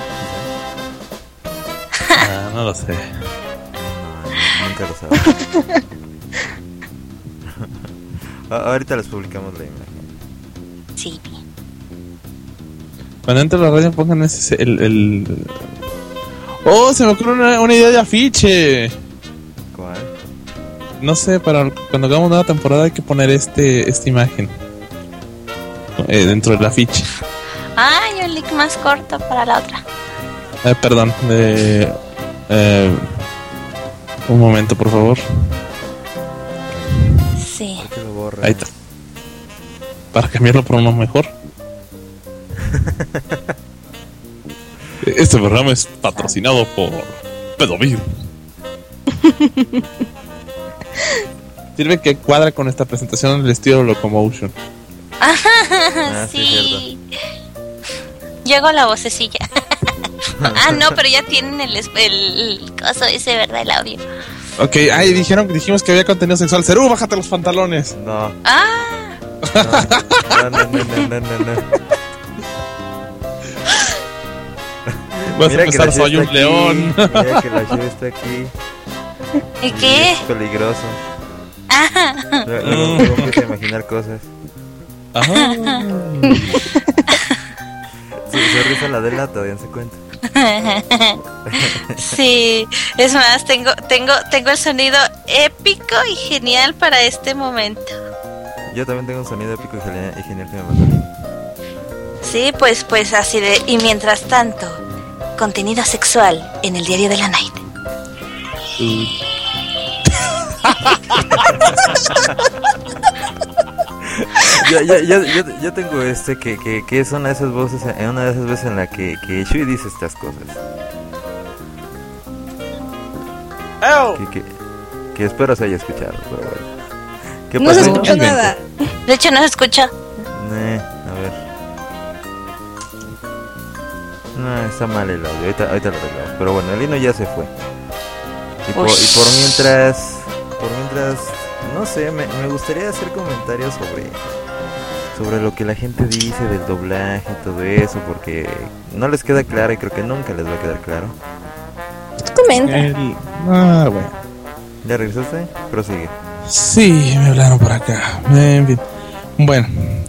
No lo sé. No, nunca lo sabes. Ahorita les publicamos la imagen. Sí. Cuando entre a la radio pongan ese el... ¡Oh! Se me ocurrió una idea de afiche. ¿Cuál? No sé, para cuando hagamos una temporada hay que poner esta imagen dentro del afiche. Ay, un link más corto para la otra. Perdón. Un momento, por favor. Sí. ¿Por qué lo borras? Ahí está. Para cambiarlo por uno mejor. Este programa es patrocinado por Pedomir. Sirve que cuadra con esta presentación del estilo Locomotion. Sí. Yo hago la vocecilla. No, pero ya tienen el coso ese, ¿verdad? El audio. Ok, dijimos que había contenido sexual. Cerú, bájate los pantalones. No. No. Vas a empezar, soy un león. Mira que la Shu está aquí. ¿Y qué? Es peligroso. Luego empieza a imaginar cosas. Ajá. Su risa la delata, dense cuenta. Sí, es más, tengo el sonido épico y genial para este momento. Yo también tengo un sonido épico y genial que me mandó. Sí, pues así de... Y mientras tanto, contenido sexual en el diario de la Night. Yo tengo que es una de esas voces, una de esas veces en la que Shui dice estas cosas. Que espero se haya escuchado, pero bueno. ¿Qué no se escuchó nada. De hecho, no se escucha. A ver. No, está mal el audio. Ahorita lo arreglamos. Pero bueno, el hino ya se fue. Y por mientras, no sé, me gustaría hacer comentarios sobre lo que la gente dice del doblaje y todo eso, porque no les queda claro y creo que nunca les va a quedar claro. Comenta. Bueno. ¿Ya regresaste? Prosigue. Sí, me hablaron por acá. En fin. Bueno,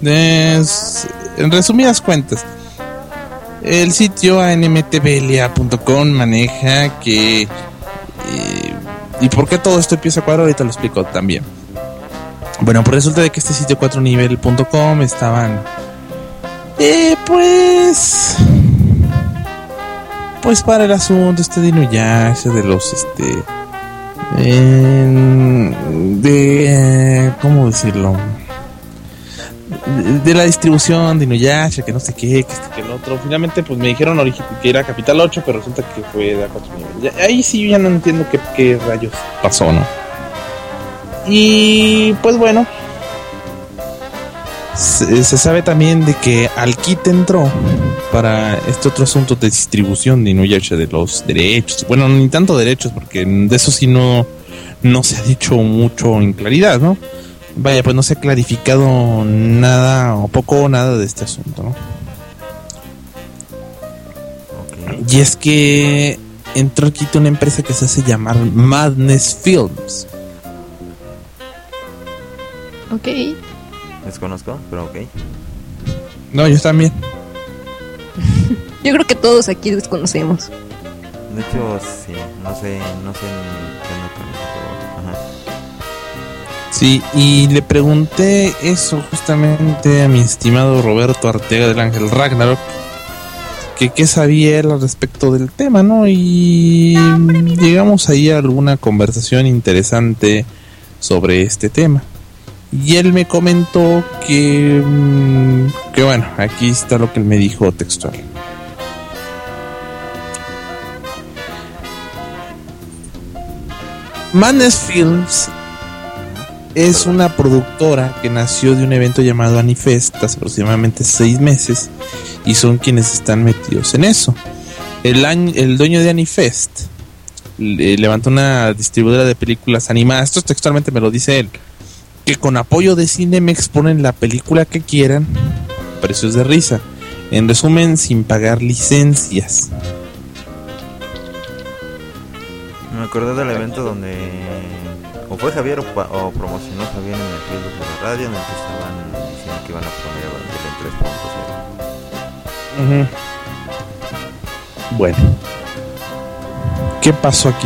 en resumidas cuentas, el sitio anmtbelia.com maneja que... ¿Y por qué todo esto empieza a cuadrar? Ahorita lo explico también. Bueno, pues resulta de que este sitio 4nivel.com estaban... Pues para el asunto de Inuyasha, de los ¿cómo decirlo? De la distribución de Inuyasha, que no sé qué, que el otro. Finalmente pues me dijeron que era Capital 8, pero resulta que fue de A4 nivel. Ahí sí ya no entiendo qué rayos pasó, ¿no? Y pues bueno, se sabe también de que Alkit entró para este otro asunto de distribución de Inuyasha, de los derechos. Bueno, ni tanto derechos, porque de eso sí no se ha dicho mucho en claridad, ¿no? Vaya, pues no se ha clarificado nada, o poco o nada de este asunto, ¿no? Okay. Y es que entró aquí una empresa que se hace llamar Madness Films. Ok. Desconozco, pero ok. No, yo también. Yo creo que todos aquí desconocemos. De hecho, sí, no sé ni qué ando con esto. Ajá. Sí, y le pregunté eso justamente a mi estimado Roberto Arteaga del Ángel Ragnarok, que qué sabía él al respecto del tema, ¿no? Y llegamos ahí a alguna conversación interesante sobre este tema. Y él me comentó que bueno, aquí está lo que él me dijo textual. Madness Films es una productora que nació de un evento llamado Anifest hace aproximadamente 6 meses y son quienes están metidos en eso. El dueño de Anifest levantó una distribuidora de películas animadas, esto textualmente me lo dice él, que con apoyo de Cinemex ponen la película que quieran, precios de risa. En resumen, sin pagar licencias. Me acordé del evento donde o fue Javier o promocionó Javier en el Facebook de la radio, en el que estaban diciendo que iban a poner Evangelion 3.0. Bueno, ¿qué pasó aquí?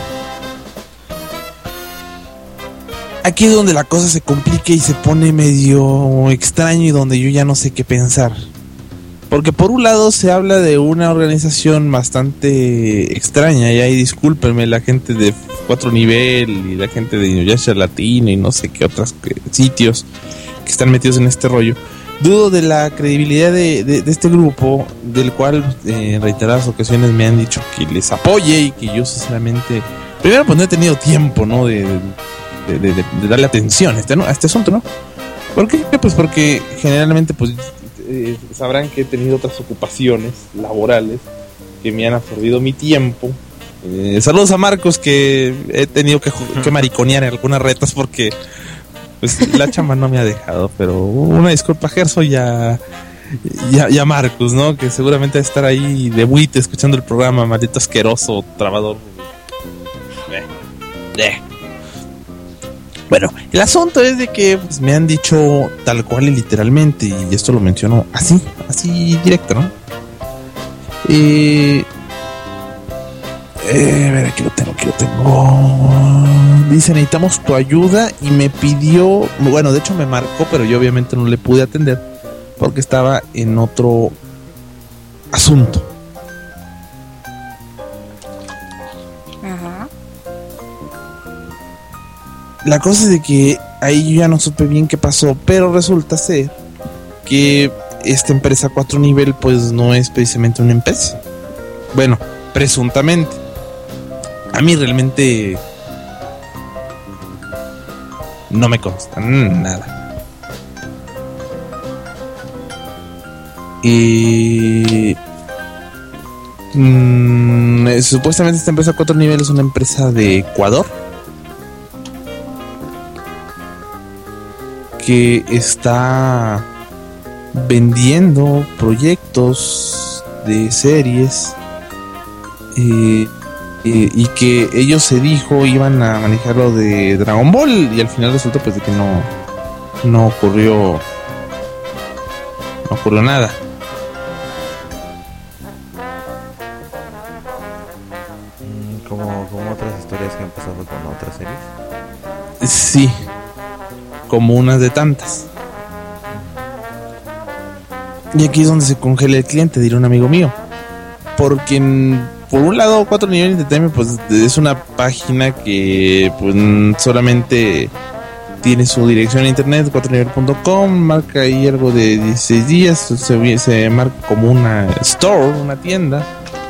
Aquí es donde la cosa se complica y se pone medio extraño y donde yo ya no sé qué pensar. Porque por un lado se habla de una organización bastante extraña, y ahí discúlpenme la gente de 4 Nivel y la gente de Inuyasha Latino y no sé qué otros sitios que están metidos en este rollo. Dudo de la credibilidad de este grupo, del cual en reiteradas ocasiones me han dicho que les apoye y que yo sinceramente, primero pues no he tenido tiempo, ¿no? de darle atención a este asunto, ¿no? ¿Por qué? Pues porque generalmente pues sabrán que he tenido otras ocupaciones laborales que me han absorbido mi tiempo. Saludos a Marcos, que he tenido que mariconear en algunas retas porque pues la chamba no me ha dejado, pero una disculpa Gerso y a Marcos, ¿no? Que seguramente va a estar ahí de buite escuchando el programa, maldito asqueroso trabador. Bueno, el asunto es de que pues, me han dicho tal cual y literalmente, y esto lo menciono así directo, ¿no? A ver, aquí lo tengo. Dice, necesitamos tu ayuda, y me pidió, bueno, de hecho me marcó, pero yo obviamente no le pude atender porque estaba en otro asunto. La cosa es de que ahí yo ya no supe bien qué pasó, pero resulta ser que esta empresa 4 Nivel pues no es precisamente una empresa. Bueno, presuntamente. A mí realmente no me consta nada. Supuestamente esta empresa 4 Nivel es una empresa de Ecuador que está vendiendo proyectos de series y que ellos se dijo iban a manejar lo de Dragon Ball, y al final resulta pues de que no ocurrió nada. Como otras historias que han pasado con otras series. Sí, como unas de tantas. Y aquí es donde se congela el cliente, dirá un amigo mío. Porque por un lado 4 Nivel Entertainment pues es una página que pues solamente tiene su dirección en internet, 4nivel.com, marca ahí algo de 16 días, se marca como una store, una tienda,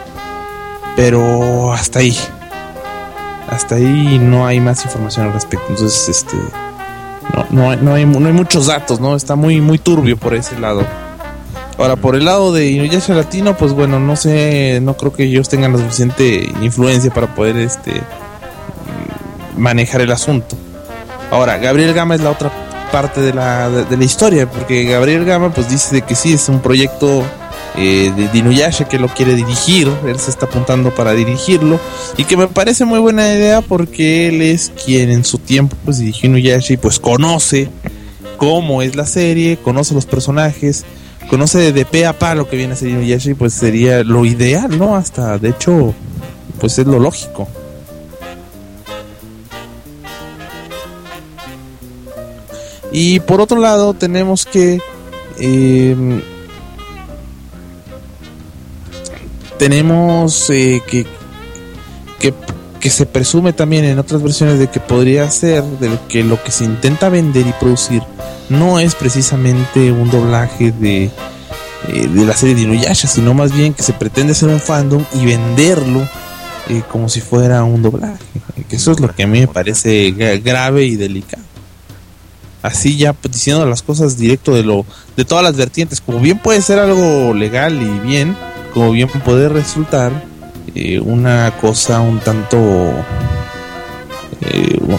pero hasta ahí no hay más información al respecto. Entonces no hay muchos datos, ¿no? Está muy muy turbio por ese lado. Ahora, por el lado de Inuyasha Latino, pues bueno, no sé, no creo que ellos tengan la suficiente influencia para poder manejar el asunto. Ahora, Gabriel Gama es la otra parte de la historia, porque Gabriel Gama pues dice de que sí, es un proyecto de Inuyasha que lo quiere dirigir, él se está apuntando para dirigirlo, y que me parece muy buena idea porque él es quien en su tiempo pues dirigió Inuyasha y pues conoce cómo es la serie, conoce los personajes, conoce de pe a pa lo que viene a ser Inuyasha, y pues sería lo ideal, ¿no? Hasta, de hecho, pues es lo lógico. Y por otro lado tenemos que que se presume también en otras versiones de que podría ser de que lo que se intenta vender y producir no es precisamente un doblaje de la serie de Inuyasha, sino más bien que se pretende hacer un fandom y venderlo como si fuera un doblaje, que eso es lo que a mí me parece grave y delicado. Así ya pues, diciendo las cosas directo de todas las vertientes, como bien puede ser algo legal y bien, como bien puede resultar una cosa un tanto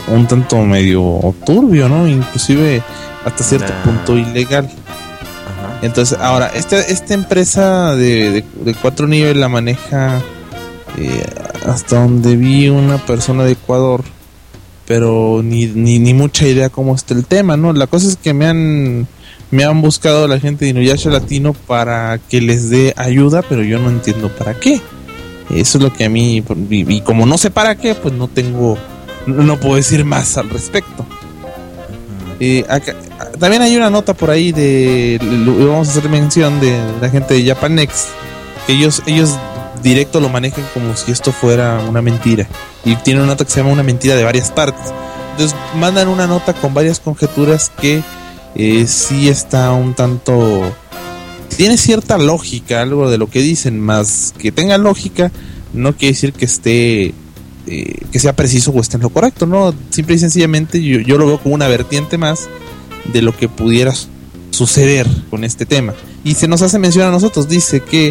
medio turbio, ¿no? Inclusive hasta cierto punto ilegal. Ajá. Entonces, ahora, esta empresa de 4 niveles la maneja, hasta donde vi, una persona de Ecuador, pero ni mucha idea cómo está el tema, ¿no? La cosa es que me han buscado la gente de Inuyasha Latino para que les dé ayuda, pero yo no entiendo para qué. Eso es lo que a mí, y como no sé para qué, pues no puedo decir más al respecto. Acá, también hay una nota por ahí vamos a hacer mención de la gente de Japanex, que ellos directo lo manejan como si esto fuera una mentira, y tiene una nota que se llama Una mentira de varias partes. Entonces mandan una nota con varias conjeturas que sí está un tanto, tiene cierta lógica algo de lo que dicen, más que tenga lógica no quiere decir que esté que sea preciso o esté en lo correcto, no, simple y sencillamente yo lo veo como una vertiente más de lo que pudiera suceder con este tema. Y se nos hace mención a nosotros, dice que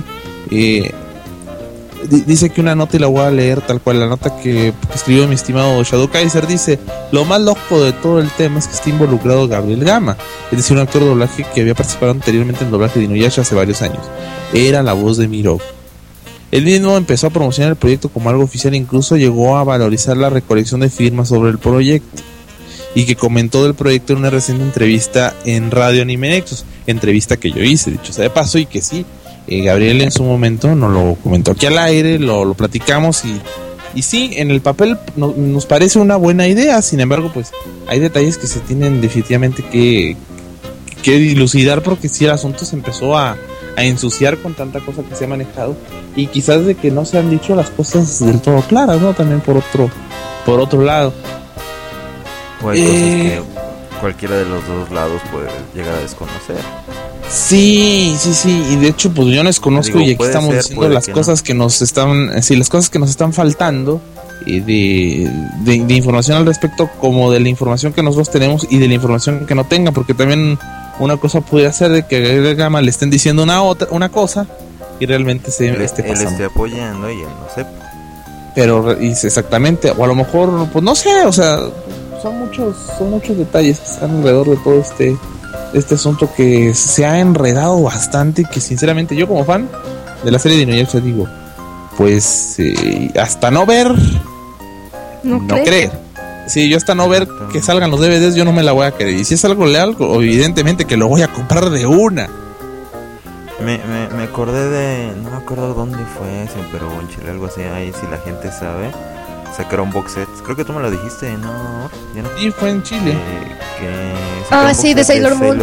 una nota, y la voy a leer tal cual, la nota que escribió mi estimado Shadow Kaiser, dice: lo más loco de todo el tema es que está involucrado Gabriel Gama, es decir, un actor de doblaje que había participado anteriormente en el doblaje de Inuyasha hace varios años. Era la voz de Miro. Él mismo empezó a promocionar el proyecto como algo oficial, incluso llegó a valorizar la recolección de firmas sobre el proyecto, y que comentó del proyecto en una reciente entrevista en Radio Anime Nexus, entrevista que yo hice, dicho sea de paso, y que sí, Gabriel en su momento nos lo comentó aquí al aire, lo platicamos, y sí, en el papel nos parece una buena idea. Sin embargo, pues hay detalles que se tienen definitivamente que dilucidar, porque sí, el asunto se empezó a ensuciar con tanta cosa que se ha manejado, y quizás de que no se han dicho las cosas del todo claras, ¿no? También por otro lado, o hay cosas que cualquiera de los dos lados puede llegar a desconocer. Sí, y de hecho pues yo no desconozco, y aquí estamos diciendo las cosas que nos están, las cosas que nos están faltando de información al respecto, como de la información que nosotros tenemos y de la información que no tengan, porque también una cosa puede ser de que a Gabriel Gama le estén diciendo una cosa y realmente él esté apoyando y él no sepa. Pero exactamente, o a lo mejor pues no sé, o sea, son muchos detalles que están alrededor de todo este asunto, que se ha enredado bastante, y que sinceramente yo como fan de la serie de Inuyasha digo, pues hasta no ver, no creer. Sí, yo hasta no ver que salgan los DVDs, yo no me la voy a creer. Y si es algo leal, evidentemente que lo voy a comprar de una. Me acordé de, no me acuerdo dónde fue, pero en Chile, algo así, ahí si la gente sabe, sacaron box sets, creo que tú me lo dijiste, ¿no? Sí, fue en Chile. Sí, de Sailor Moon.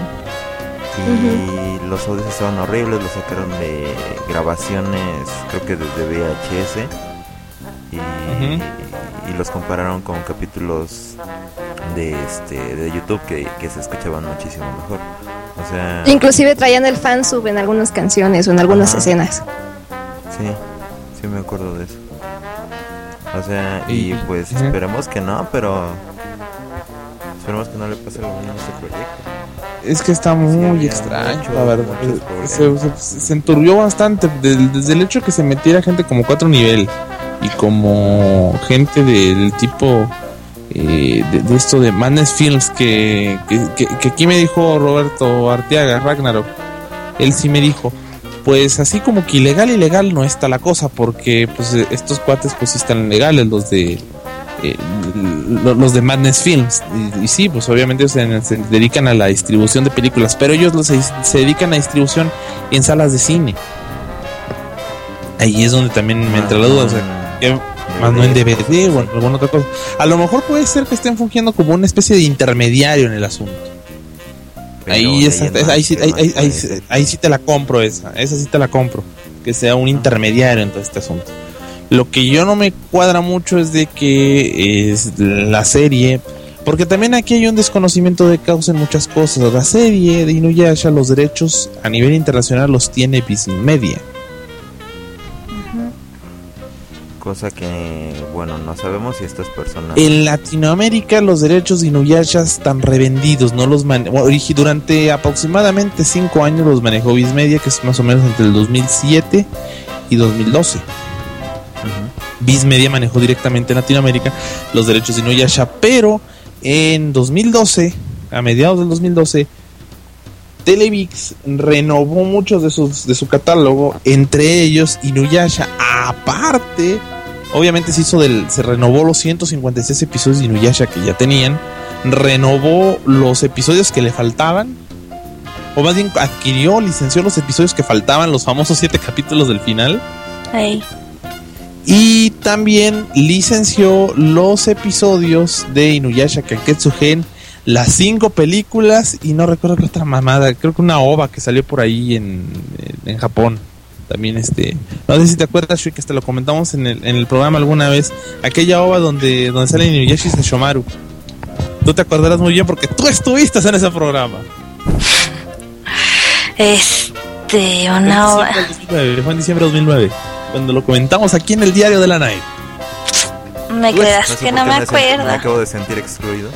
Y los audios estaban horribles, los sacaron de grabaciones, creo que desde VHS, y los compararon con capítulos de YouTube que se escuchaban muchísimo mejor. O sea, inclusive traían el fansub en algunas canciones o en algunas escenas. Sí me acuerdo de eso. O sea, y pues esperemos que no, pero esperemos que no le pase algo a este proyecto. Es que está muy extraño, la verdad. Se enturbió bastante desde el hecho que se metiera gente como 4 nivel y como gente del tipo de esto de Madness Films, que aquí me dijo Roberto Arteaga, Ragnarok. Él sí me dijo, pues así como que ilegal no está la cosa, porque pues estos cuates pues sí están legales, los de Madness Films, y sí, pues obviamente se dedican a la distribución de películas, pero ellos se dedican a distribución en salas de cine. Ahí es donde también me entra la duda, o sea, más no en DVD o en alguna otra cosa. A lo mejor puede ser que estén fungiendo como una especie de intermediario en el asunto. Ahí sí te la compro, esa sí te la compro, que sea un intermediario en todo este asunto. Lo que yo no me cuadra mucho es de que es la serie, porque también aquí hay un desconocimiento de causa en muchas cosas. La serie de Inuyasha, los derechos a nivel internacional los tiene Viz Media. Cosa que, bueno, no sabemos si estas personas... En Latinoamérica los derechos de Inuyasha están revendidos, no los durante aproximadamente 5 años los manejó Viz Media, que es más o menos entre el 2007 y 2012. Viz Media manejó directamente en Latinoamérica los derechos de Inuyasha, pero en 2012, a mediados del 2012, Televix renovó muchos de su catálogo, entre ellos Inuyasha. Aparte, obviamente se renovó los 156 episodios de Inuyasha que ya tenían, renovó los episodios que le faltaban, o más bien licenció los episodios que faltaban, los famosos 7 capítulos del final. Hey. Y también licenció los episodios de Inuyasha Kanketsu-gen, las 5 películas y no recuerdo qué otra mamada, creo que una OVA que salió por ahí en Japón. También no sé si te acuerdas, Shui, que lo comentamos en el programa alguna vez, aquella OVA donde sale Inuyasha y Sesshomaru. Tú te acordarás muy bien porque tú estuviste en ese programa. Una OVA. Fue en diciembre de 2009, cuando lo comentamos aquí en el Diario de la Night. Me creas que no me acuerdo. Me acabo de sentir excluido.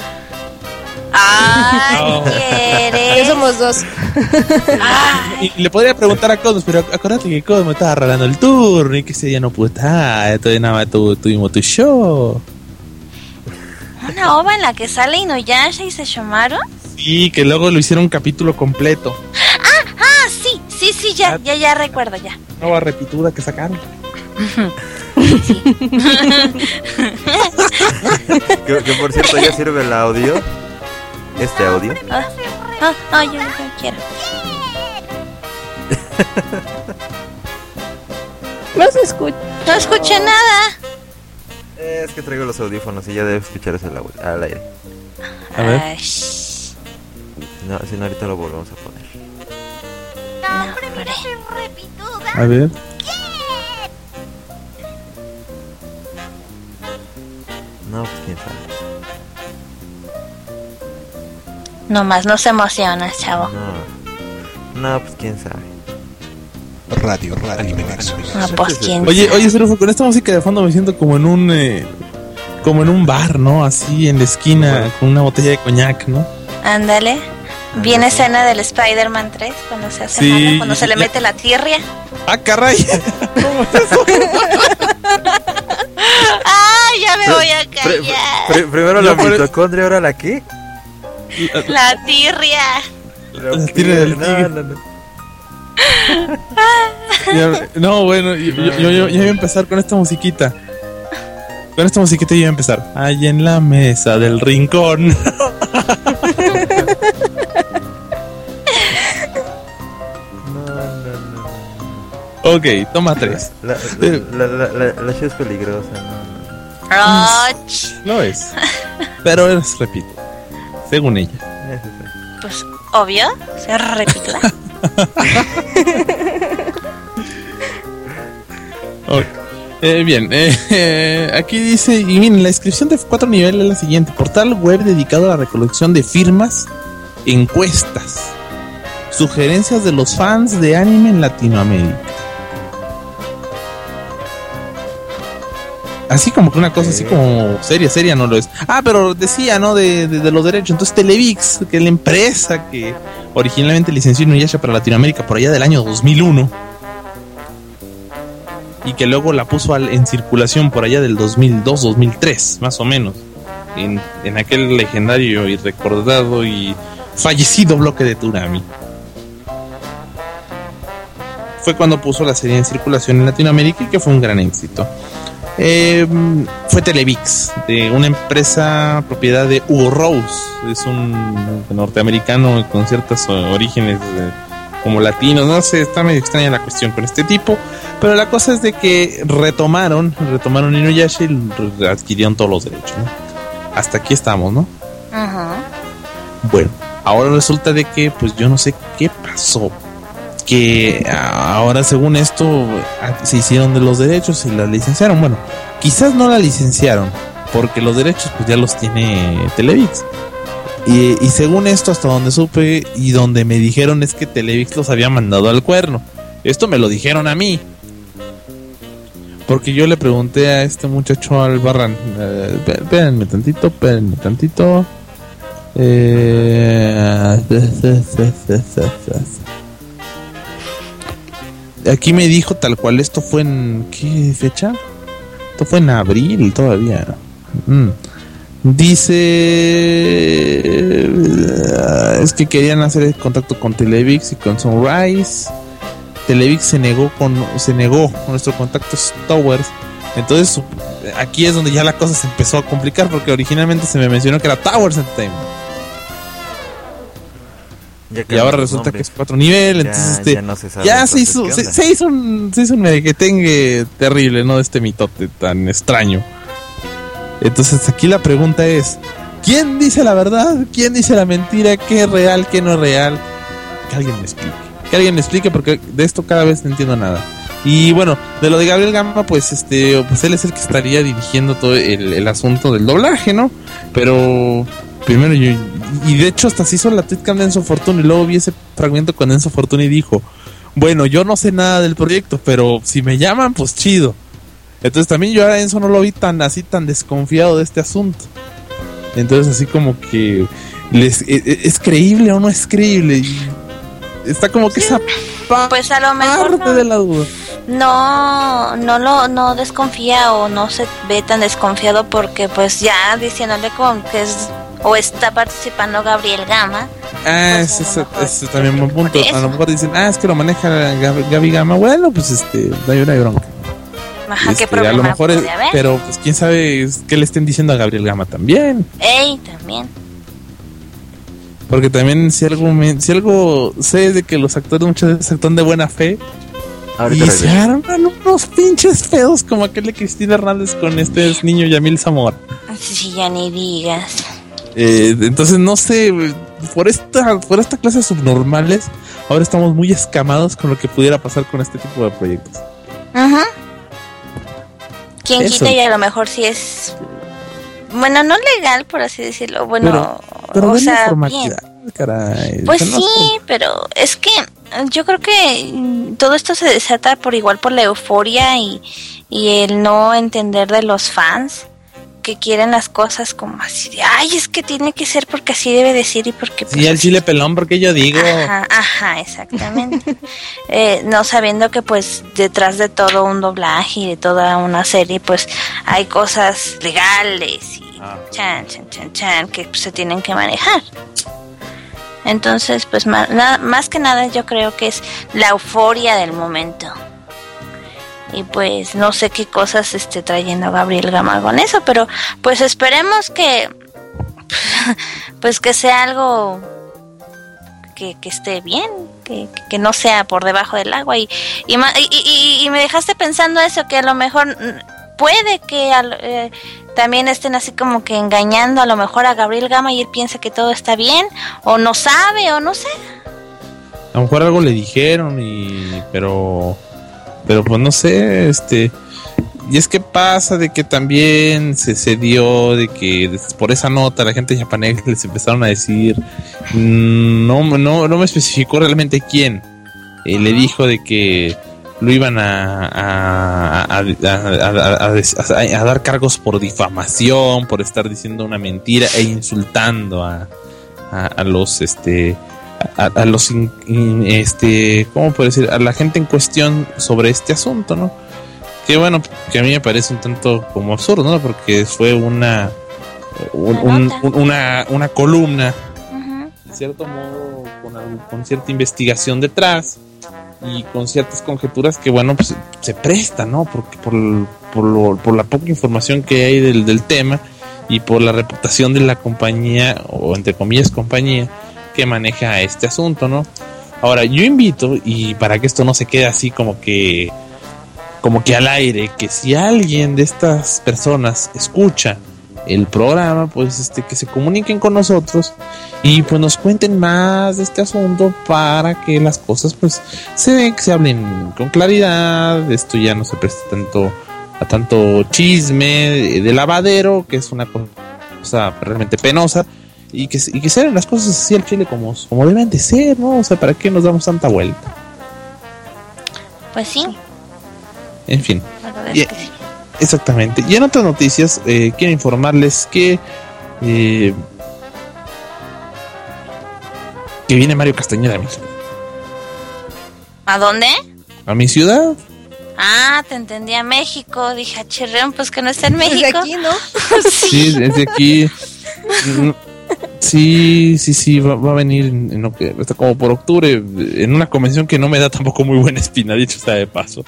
Ay, Ya somos 2. Y le podría preguntar a Cosmos, pero acuérdate que Cosmos estaba arreglando el turno y que ese día no pudo estar. Todavía nada más tuvimos tu show. ¿Una OVA en la que sale Inuyasha y Sesshomaru? Sí, que luego lo hicieron un capítulo completo. Sí, ya recuerdo ya. Nueva repituda que sacaron. que por cierto ya sirve el audio. Este audio. Yo quiero. No se escucha. No escuché nada. Es que traigo los audífonos y ya debe escucharse al aire. A ver. No, si no, ahorita lo volvemos a poner. A ver. No, pues quién sabe. Nomás no se emociona, chavo. No, pues quién sabe. Radio Anime Nexus. No, pues quién sabe. Oye, Serufo, con esta música de fondo me siento como en un bar, ¿no? Así en la esquina, con una botella de coñac, ¿no? Ándale. Viene escena del Spider-Man 3 cuando se hace malo, cuando se le mete la tirria. ¡Ah, caray! ¿Cómo es eso? ¡Ay, ya me voy a callar! Primero la mitocondria, ahora la ¿qué? La tirria. La tirria del tigre. No, bueno, yo voy a empezar con esta musiquita. Con esta musiquita yo voy a empezar. Ahí en la mesa del rincón. Ok, toma 3. La show es peligrosa, ¿no? Lo es. Pero repito, según ella. Pues obvio, se repite. Okay. Bien, aquí dice, y miren, la descripción de 4 niveles es la siguiente: portal web dedicado a la recolección de firmas, encuestas, sugerencias de los fans de anime en Latinoamérica. Así como que una cosa así como seria no lo es. Pero decía, ¿no? De los derechos. Entonces Televix, que es la empresa que originalmente licenció Inuyasha para Latinoamérica por allá del año 2001 y que luego la puso en circulación por allá del 2002-2003, más o menos, en aquel legendario y recordado y fallecido bloque de Toonami. Fue cuando puso la serie en circulación en Latinoamérica y que fue un gran éxito. Fue Televix, de una empresa propiedad de Hugo Rose. Es un norteamericano con ciertos orígenes como latinos. No sé, está medio extraña la cuestión con este tipo. Pero la cosa es de que retomaron Inuyasha y adquirieron todos los derechos, ¿no? Hasta aquí estamos, ¿no? Ajá. Bueno, ahora resulta de que, pues yo no sé qué pasó. Que ahora, según esto, se hicieron de los derechos y la licenciaron. Bueno, quizás no la licenciaron, porque los derechos pues ya los tiene Televix. Y según esto, hasta donde supe y donde me dijeron, es que Televix los había mandado al cuerno. Esto me lo dijeron a mí, porque yo le pregunté a este muchacho Albarrán, espérenme tantito. Aquí me dijo tal cual, esto fue en... ¿qué fecha? Esto fue en abril todavía. Dice, es que querían hacer el contacto con Televix y con Sunrise. Televix se negó con nuestro contacto Towers. Entonces aquí es donde ya la cosa se empezó a complicar, porque originalmente se me mencionó que era Towers Entertainment. Y ahora resulta que es 4 nivel, entonces se hizo un merequetengue terrible, ¿no? De este mitote tan extraño. Entonces aquí la pregunta es, ¿quién dice la verdad? ¿Quién dice la mentira? ¿Qué es real? ¿Qué no es real? Que alguien me explique, porque de esto cada vez no entiendo nada. Y bueno, de lo de Gabriel Gama, pues él es el que estaría dirigiendo todo el asunto del doblaje, ¿no? Pero primero y de hecho hasta se hizo la tweetcam de Enzo Fortuna, y luego vi ese fragmento con Enzo Fortuna y dijo, bueno, yo no sé nada del proyecto, pero si me llaman, pues chido. Entonces también yo a Enzo no lo vi tan desconfiado de este asunto. Entonces así como que ¿es creíble o no es creíble? Y está como que esa pues a lo mejor parte de la duda. No desconfía, o no se ve tan desconfiado, porque pues ya diciéndole con que es o está participando Gabriel Gama. Pues ese también un buen punto. A lo mejor dicen, es que lo maneja Gaby Gama. Bueno, pues no hay bronca. Ajá, ¿qué problema a lo mejor puede haber? Pero pues quién sabe qué le estén diciendo a Gabriel Gama también. También. Porque también si algo sé es de que los actores muchas veces actúan de buena fe. Ahorita y se arman unos pinches feos como aquel de Cristina Hernández con este niño Yamil Zamora. Sí, ya ni digas. Entonces no sé, por esta clase de subnormales ahora estamos muy escamados con lo que pudiera pasar con este tipo de proyectos. Ajá. Quien quita, y a lo mejor sí es, bueno, no legal, por así decirlo, bueno, pero o sea, bien. Caray, pues sí, pero es que yo creo que todo esto se desata por la euforia y el no entender de los fans que quieren las cosas como así de, es que tiene que ser porque así debe decir, y porque pues, sí, el chile pelón, porque yo digo. Ajá, exactamente. No sabiendo que pues detrás de todo un doblaje y de toda una serie pues hay cosas legales y que pues, se tienen que manejar. Entonces pues más que nada yo creo que es la euforia del momento. Y pues no sé qué cosas esté trayendo Gabriel Gama con eso, pero pues esperemos que pues que sea algo que esté bien, que no sea por debajo del agua. Y me dejaste pensando eso, que a lo mejor puede que también estén así como que engañando a lo mejor a Gabriel Gama, y él piensa que todo está bien, o no sabe, o no sé. A lo mejor algo le dijeron pero pues no sé, y es que pasa de que también se dio de que por esa nota la gente de Japanex les empezaron a decir, no me especificó realmente quién, le dijo de que lo iban a dar cargos por difamación, por estar diciendo una mentira e insultando a los a los ¿cómo puedo decir? A la gente en cuestión sobre este asunto, ¿no? Que bueno, que a mí me parece un tanto como absurdo, ¿no? Porque fue una columna, de cierto modo, con cierta investigación detrás y con ciertas conjeturas que bueno, pues se presta, ¿no? Porque por la poca información que hay del tema, y por la reputación de la compañía, o entre comillas compañía, que maneja este asunto, ¿no? Ahora, yo invito, y para que esto no se quede así como que al aire, que si alguien de estas personas escucha el programa, pues que se comuniquen con nosotros y pues nos cuenten más de este asunto, para que las cosas pues se hablen con claridad. Esto ya no se presta tanto chisme de lavadero, que es una cosa realmente penosa, y que se hagan las cosas así al chile como deben de ser, ¿no? O sea, ¿para qué nos damos tanta vuelta? Pues sí. En fin. Sí. Exactamente. Y en otras noticias, quiero informarles que viene Mario Castañeda a mi ciudad. ¿A dónde? A mi ciudad. Ah, te entendía México. Dije, chirrión, pues que no está en México. Desde aquí, ¿no? Sí, desde aquí. Sí, va a venir hasta como por octubre, en una convención que no me da tampoco muy buena espina, dicho sea de paso.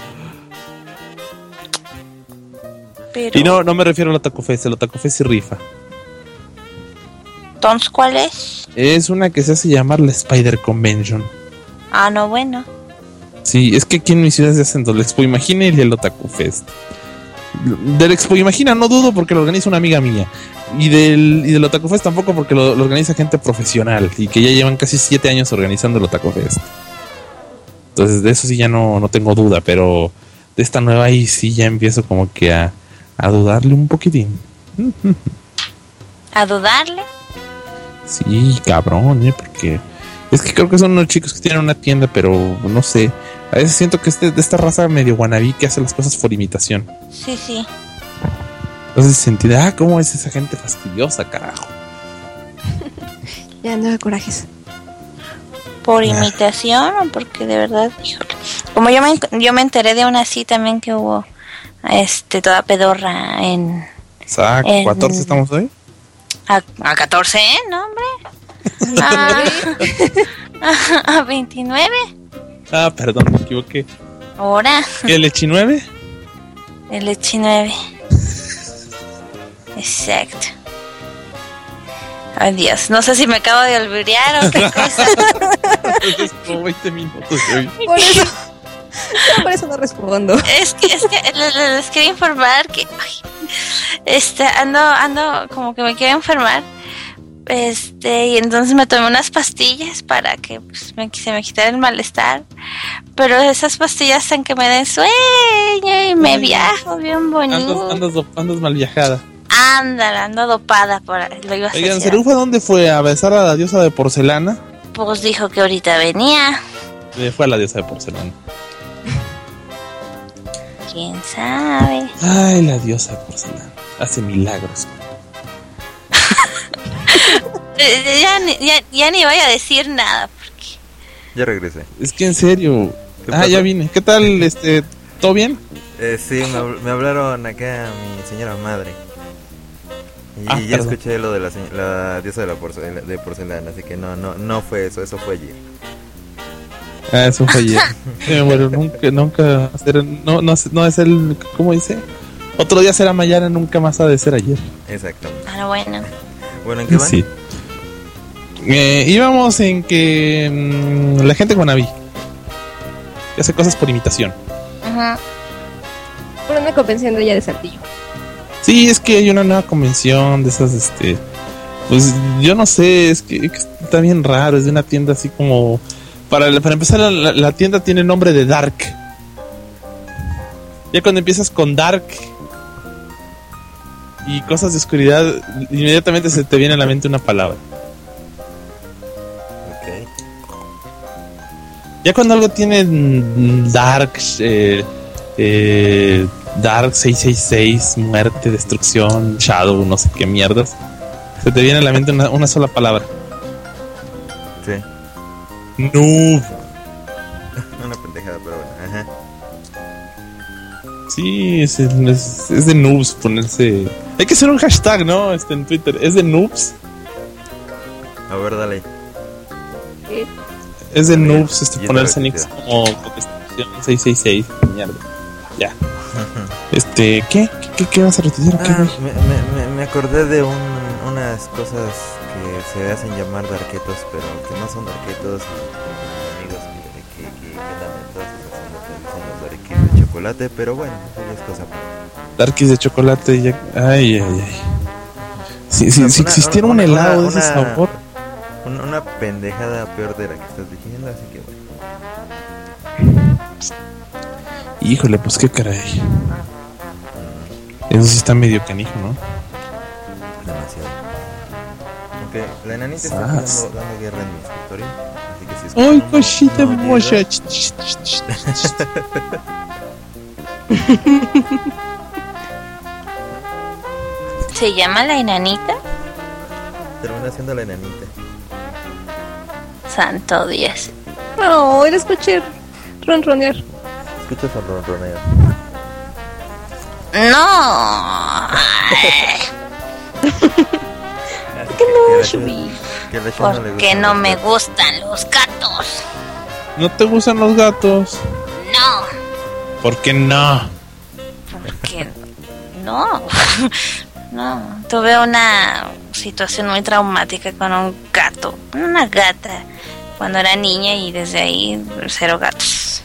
Pero... Y no me refiero al Otaku Fest, el Otaku Fest sí rifa. ¿Entonces cuál es? Es una que se hace llamar la Spider Convention. Ah, no, bueno. Sí, es que aquí en mi ciudad se hacen dos, el Expo Imagina y el Otaku Fest. Del Expo Imagina no dudo porque lo organiza una amiga mía. Y del Otaku Fest tampoco porque lo organiza gente profesional y que ya llevan casi 7 años organizando el Otaku Fest. Entonces de eso sí ya no tengo duda, pero de esta nueva ahí sí ya empiezo como que a dudarle un poquitín. ¿A dudarle? Sí, cabrón, porque es que creo que son unos chicos que tienen una tienda, pero no sé. A veces siento que de esta raza medio wannabe que hace las cosas por imitación. Sí. Entonces sentí, ¿cómo es esa gente fastidiosa, carajo? Ya, no corajes. ¿Por imitación o porque de verdad? Híjole. Como yo me enteré de una así también que hubo toda pedorra en... ¿A 14 estamos hoy? A 14, ¿no, hombre? A 29. Ah, perdón, me equivoqué. ¿Ahora? ¿El Echi9? El Echi9. Exacto. Ay, Dios, no sé si me acabo de olvidar o qué cosa. Es como 20 minutos hoy. Por eso no respondo. Es que les quería informar que ando como que me quiero enfermar. Y entonces me tomé unas pastillas para que pues, se me quitara el malestar. Pero esas pastillas hacen que me den sueño y me viajo bien bonito. Andas mal viajada. Ándala, ando dopada. Lo iba a hacer. Oigan, ¿Cerufa dónde fue? ¿A besar a la diosa de porcelana? Pues dijo que ahorita venía. Fue a la diosa de porcelana. ¿Quién sabe? Ay, la diosa de porcelana. Hace milagros. Ya ni voy a decir nada porque... Ya regresé. Es que en serio. Ya vine. ¿Qué tal? ¿Todo bien? Sí, me hablaron acá mi señora madre. Y ya escuché lo de la diosa de porcelana, así que no fue eso fue ayer. Eso fue ayer. Bueno, nunca no es el, ¿cómo dice? Otro día será mañana, nunca más ha de ser ayer. Exacto. Bueno. Bueno, ¿en qué van? Sí. Íbamos en que la gente wannabe que hace cosas por imitación. Ajá. Por una convención de allá de Saltillo. Sí, es que hay una nueva convención de esas, pues yo no sé, es que está bien raro, es de una tienda así como... Para empezar, la tienda tiene nombre de Dark. Ya cuando empiezas con Dark y cosas de oscuridad, inmediatamente se te viene a la mente una palabra. Ok. Ya cuando algo tiene Dark, Dark 666, muerte, destrucción, Shadow, no sé qué mierdas, se te viene a la mente una sola palabra. Sí. Noob. Una pendejada, pero bueno. Ajá. Sí, es de noobs ponerse. Hay que hacer un hashtag, ¿no? En Twitter. Es de noobs. A ver, dale. ¿Qué? Es de noobs ponerse nicks como contestación 666. Mierda. Ya. ¿Qué vas a retuitear? Me acordé de unas cosas que se hacen llamar darketos, pero que no son darketos. Amigos que lamentosos hacen lo que dicen los darkies de chocolate, pero bueno, eso ya es cosa. Darkies de chocolate, ya. Ay. Si existiera un helado de ese sabor. Una pendejada peor de la que estás diciendo, así que bueno. Híjole, pues qué caray. Eso sí está medio canijo, ¿no? Demasiado. Aunque la enanita está dando guerra en mi escritorio, así que si ¡ay, cosita mocha! ¿Se llama la enanita? Termina siendo la enanita. Santo Dios. No, era escuché ronronear. escuchas al ronroneo. No. ¿Por qué no, Shubi? Porque no me gustan los gatos. ¿No te gustan los gatos? No. ¿Por qué no? Porque no. No. Tuve una situación muy traumática con un gato, una gata, cuando era niña y desde ahí 0 gatos.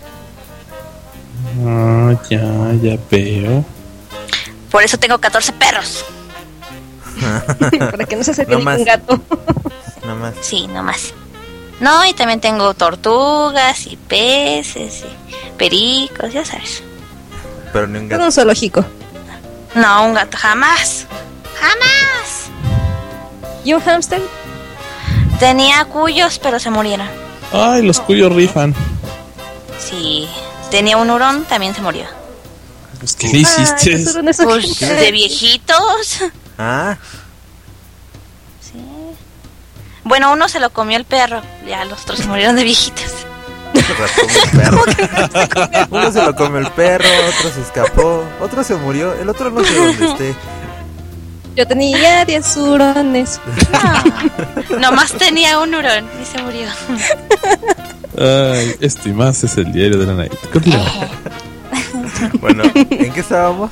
Ah, ya veo. Por eso tengo 14 perros. Para que no se acerque ningún gato. No más. Sí, no más. No, y también tengo tortugas y peces y pericos, ya sabes. Pero ni un gato. Todo un zoológico. No, un gato jamás. ¡Jamás! ¿Y un hámster? Tenía cuyos, pero se murieron. Ay, los cuyos rifan. Sí. Tenía un hurón, también se murió. Pues, ¿qué hiciste? Pues, de viejitos. Ah. Sí. Bueno, uno se lo comió el perro. Ya los otros se murieron de viejitos. Uno se lo comió el perro, otro se escapó, otro se murió, el otro no sé dónde esté. Yo tenía 10 hurones. No, nomás tenía un hurón y se murió. Ay, esto y más es el diario de la Night. Continuamos. Bueno, ¿en qué estábamos?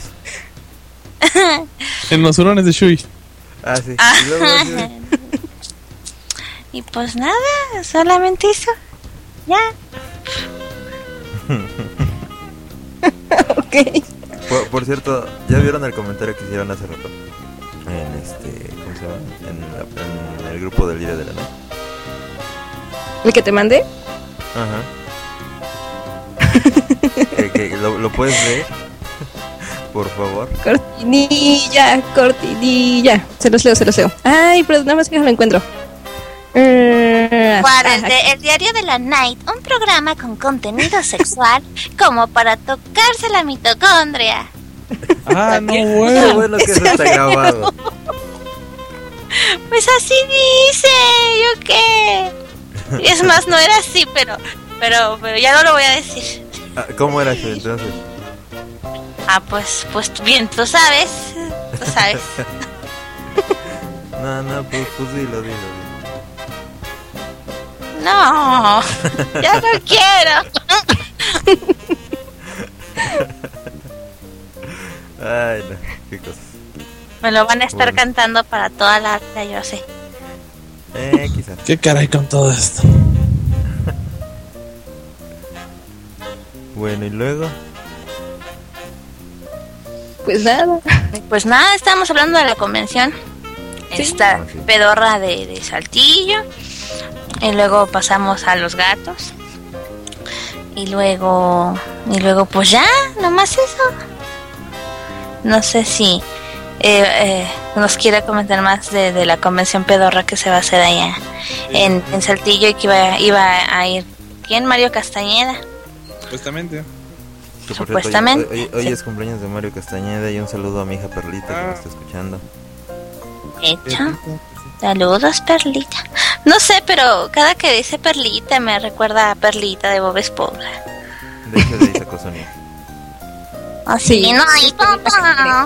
En los hurones de Shui. Ah, sí. Y, luego, y pues nada, solamente eso. Ya. Ok. Por cierto, ¿ya vieron el comentario que hicieron hace rato? ¿Cómo se llama? En el grupo del diario de la Night. ¿El que te mandé? Ajá. que lo puedes leer, por favor. Cortinilla. Se los leo. Ay, pero nada más que no lo encuentro. Para el diario de la Night, un programa con contenido sexual como para tocarse la mitocondria. Ah, no, bueno. Qué bueno que eso está grabado. Pues así dice, ¿yo qué? Es más, no era así, pero ya no lo voy a decir. ¿Cómo era eso entonces? Ah, pues bien, tú sabes. No, pues dilo. No, ya no quiero. Ay, no, qué cosas. Me lo van a estar cantando para toda la vida, yo sé. Quizás. ¿Qué caray con todo esto? Bueno, ¿y luego? Pues nada, estábamos hablando de la convención. Sí. Esta pedorra de Saltillo. Y luego pasamos a los gatos. Y luego pues ya, nomás eso. No sé si nos quiere comentar más de la convención pedorra que se va a hacer allá en Saltillo y que iba a ir. ¿Quién? Mario Castañeda. Supuestamente. Hoy es cumpleaños de Mario Castañeda y un saludo a mi hija Perlita que me está escuchando. Hecho. Saludos, Perlita. No sé, pero cada que dice Perlita me recuerda a Perlita de Bob Esponja. De hecho, de ahí sacó Sonia. Así, sí, no hay papá.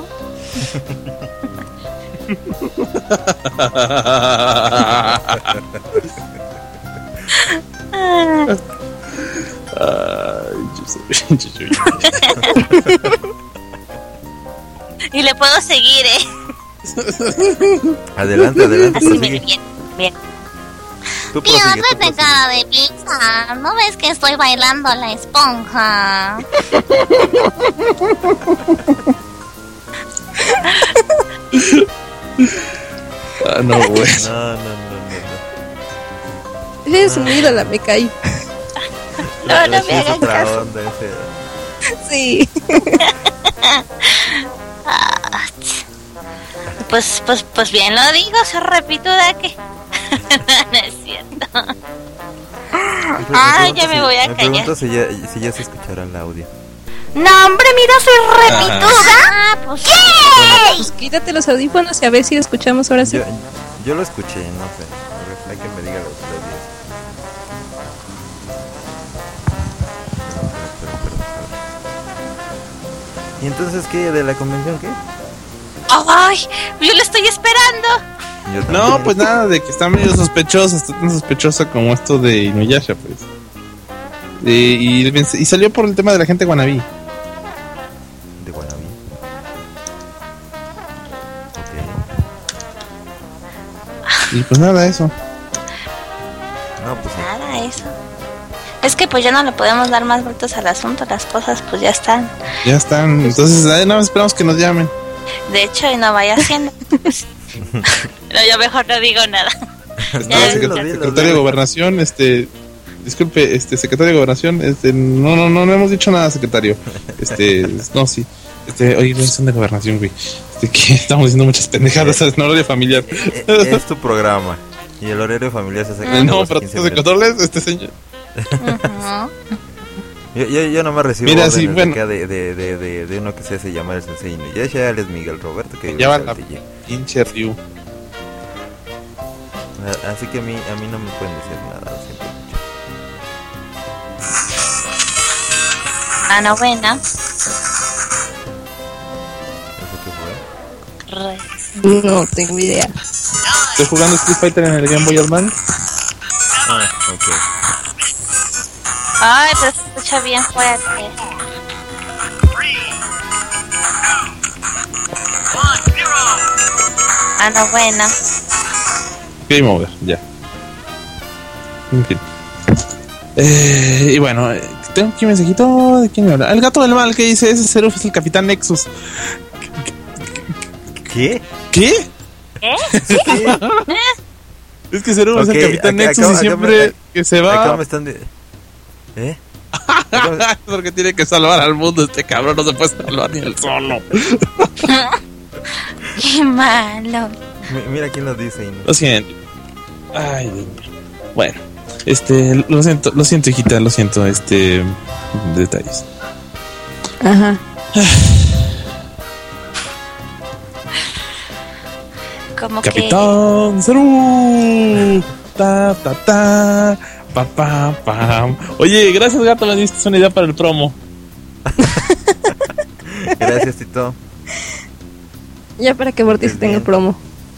Y le puedo seguir, Adelante, así bien. Fíjate de cara de pizza, ¿no ves que estoy bailando la esponja? No, güey. No. Eres un ídola, me caí. No me hagan caso. Sí. Pues bien lo digo, se repituda que no es cierto. Ya me voy a callar. Me pregunto si ya se escuchará el audio. No, hombre, mira, soy repituda. Pues ¿qué? Bueno, pues quítate los audífonos y a ver si lo escuchamos ahora sí. Yo lo escuché, no sé. A ver, hay que me diga la audiencia. ¿Y entonces qué? ¿De la convención qué? ¡Ay! Yo lo estoy esperando. No, pues nada, de que está medio sospechosa, está tan sospechosa como esto de Inuyasha, pues. Y salió por el tema de la gente wannabe. ¿De wannabe? Ok. Y pues nada, eso. No, pues nada, eso. Es que pues ya no le podemos dar más vueltas al asunto, las cosas pues ya están. Ya están, entonces nada más esperamos que nos llamen. De hecho, y no vaya haciendo. No, yo mejor no digo nada. Secretario de Gobernación, disculpe, secretario de Gobernación, no hemos dicho nada, secretario. No, sí. Oye, son de Gobernación, güey. Que estamos diciendo muchas pendejadas en horario familiar. Es tu programa. Y el horario familiar se saca. No, pero tú de controles, señor. Yo nomás recibo mira, órdenes sí, bueno. acá de uno que se hace llamar el Sensei Inuyasha, él es Miguel Roberto, que ya va la pinche Ryu. Así que a mí no me pueden decir nada, lo siento mucho. La novena. ¿Eso qué fue? No tengo idea. Estoy jugando Street Fighter en el Game Boy Advance. Ah, ok. Ay, pero se escucha bien fuerte. Ah, no, bueno. Game over, ya. En fin. Y bueno, tengo aquí un mensajito. ¿De quién me habla? El gato del mal que dice: ese Seruf es el Capitán Nexus. ¿Qué? ¿Qué? Es que Seruf es el Capitán Nexus y siempre que se va. Acá me están Porque tiene que salvar al mundo. Este cabrón no se puede salvar ni él solo. Qué malo. Mira quién lo dice. Lo siento. Ay, Dios mío. Bueno, lo siento, hijita, lo siento, detalles. Ajá. Como Capitán Serú. Ta ta ta. Pa pa pam. Oye, gracias, gato, me diste una idea para el promo. Gracias, Tito. Ya para que Mortis tenga el promo.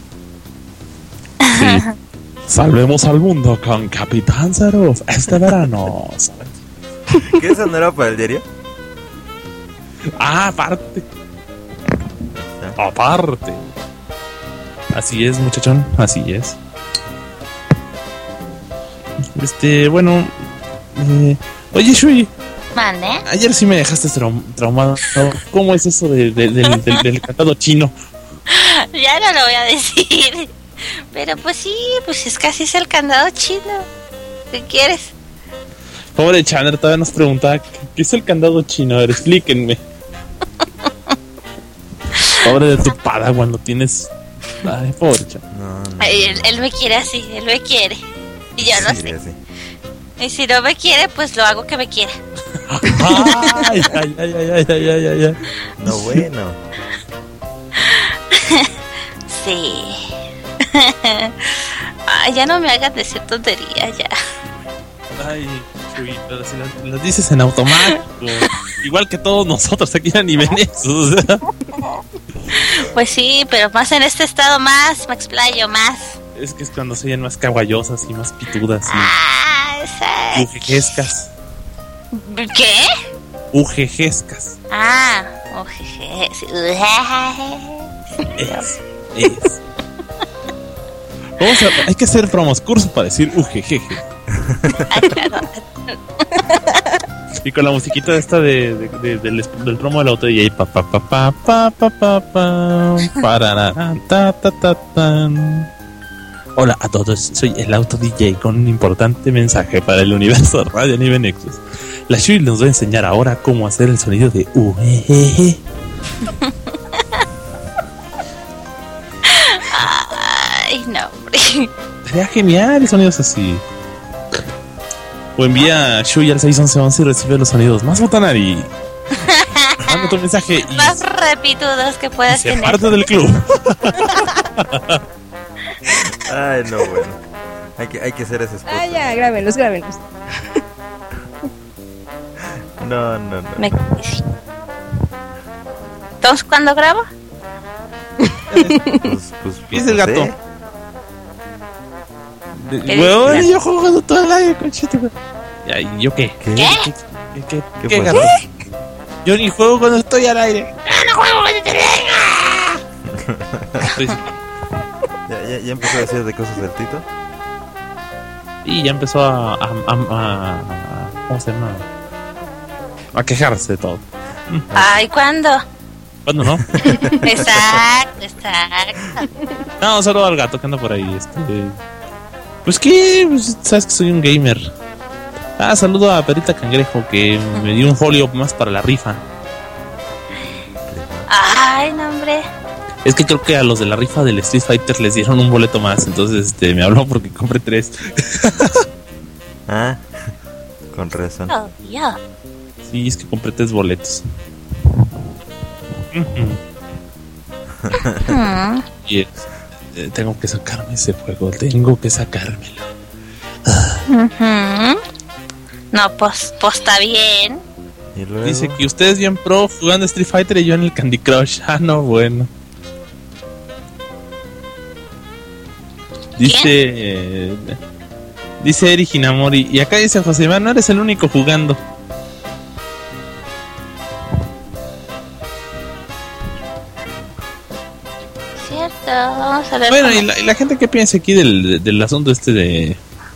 Sí. Salvemos al mundo con Capitán Seruf este verano. ¿Qué eso no era para el diario? Ah, aparte. Aparte. Así es, muchachón, así es. Bueno. Oye, Shui. ¿Mande? Ayer sí me dejaste traumado. ¿Cómo es eso del cantado chino? Ya no lo voy a decir. Pero pues sí, pues es casi es el candado chino. ¿Qué quieres? Pobre Chandler, todavía nos preguntaba ¿qué es el candado chino? A ver, explíquenme. Pobre de tu Padawan, lo tienes. Ay, pobre Chandler. No. Él me quiere así, él me quiere. Y yo no sé. Así. Y si no me quiere, pues lo hago que me quiera. Ay. No, bueno. Sí. Ay, ya no me hagas decir tonterías, ya. Ay, Chuy, pero si las dices en automático. Igual que todos nosotros aquí en Anime Nexus. Pues sí, pero más en este estado más me explayo más. Es que es cuando se oyen más caguayosas y más pitudas y ujejescas. ¿Qué? Ujejescas. Ah, ujejes. Es. Hay que hacer promos cursos para decir ujejeje. Y con la musiquita esta del promo del auto y ahí pa pa pa pa pa pa pa pa pararán, ta ta ta tan. Hola a todos, soy el Auto DJ con un importante mensaje para el universo Radio Anime Nexus. La Shui nos va a enseñar ahora cómo hacer el sonido de ujejeje. Ay, no, hombre. Sería genial sonidos así. O envía a Shui al 61111 y recibe los sonidos más botanari. Manda tu mensaje y más repitudos que puedas se tener. parte del club. Ay, no, bueno. Hay que hacer ese spot. Ah, ya, grábenlos. No. Entonces, ¿cuándo grabo? ¿Qué es el gato? ¿Qué yo juego todo el aire, conchito. ¿Y yo qué? ¿Qué gato? Yo ni juego cuando estoy al aire. ¡No juego cuando te venga! ¿Ya empezó a decir de cosas del Tito? Y ya empezó a ¿cómo se llama? A quejarse de todo. Ay, ¿cuándo? ¿Cuándo no? Exacto. No, un saludo al gato que anda por ahí. Pues que, sabes que soy un gamer. Saludo a Perita Cangrejo que me dio un folio más para la rifa. Ay, no, hombre. Es que creo que a los de la rifa del Street Fighter les dieron un boleto más. Entonces me habló porque compré 3. Con razón. Oh, yeah. Sí, es que compré 3 boletos. Y tengo que sacarme ese juego. Tengo que sacármelo. No, pues está bien. ¿Y luego? Dice que usted es bien pro jugando Street Fighter y yo en el Candy Crush. No, bueno. Dice Eri Hinamori. Y acá dice José Iván, no eres el único jugando. Cierto, vamos a ver. Bueno, ¿y la gente qué piensa aquí del asunto de...?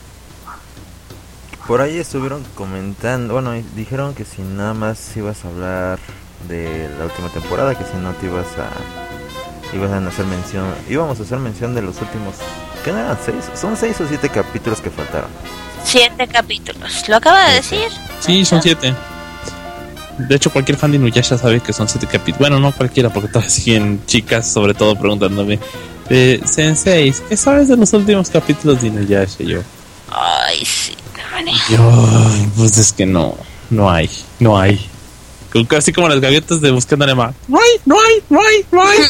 Por ahí estuvieron comentando, bueno, dijeron que si nada más ibas a hablar de la última temporada, que si no te ibas a hacer mención, íbamos a hacer mención de los últimos, ¿qué no eran? 6, son 6 o 7 capítulos que faltaron. 7 capítulos, ¿lo acaba de decir? Sí, son 7. De hecho, cualquier fan de Inuyasha sabe que son 7 capítulos. Bueno, no cualquiera, porque todavía siguen chicas, sobre todo, preguntándome, Sensei, ¿qué sabes de los últimos capítulos de Inuyasha? Y yo, ay, sí. Pues es que no hay. Casi como las gaviotas de Buscando a Nemo. No hay.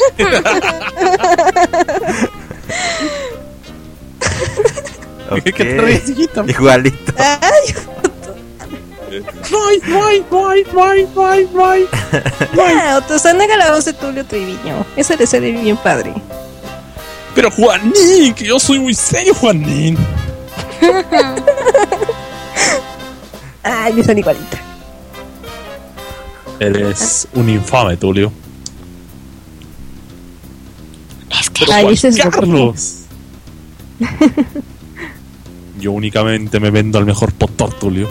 Okay. ¿Qué te ríes, hijito? Igualito. No hay. Otosana la voz de Tulio Triviño. Ese le sale bien padre. Pero Juanín, que yo soy muy serio, Juanín. Ay, me sale igualita. Eres un infame, Tulio. Es que Juan Carlos. Yo únicamente me vendo al mejor postor, Tulio.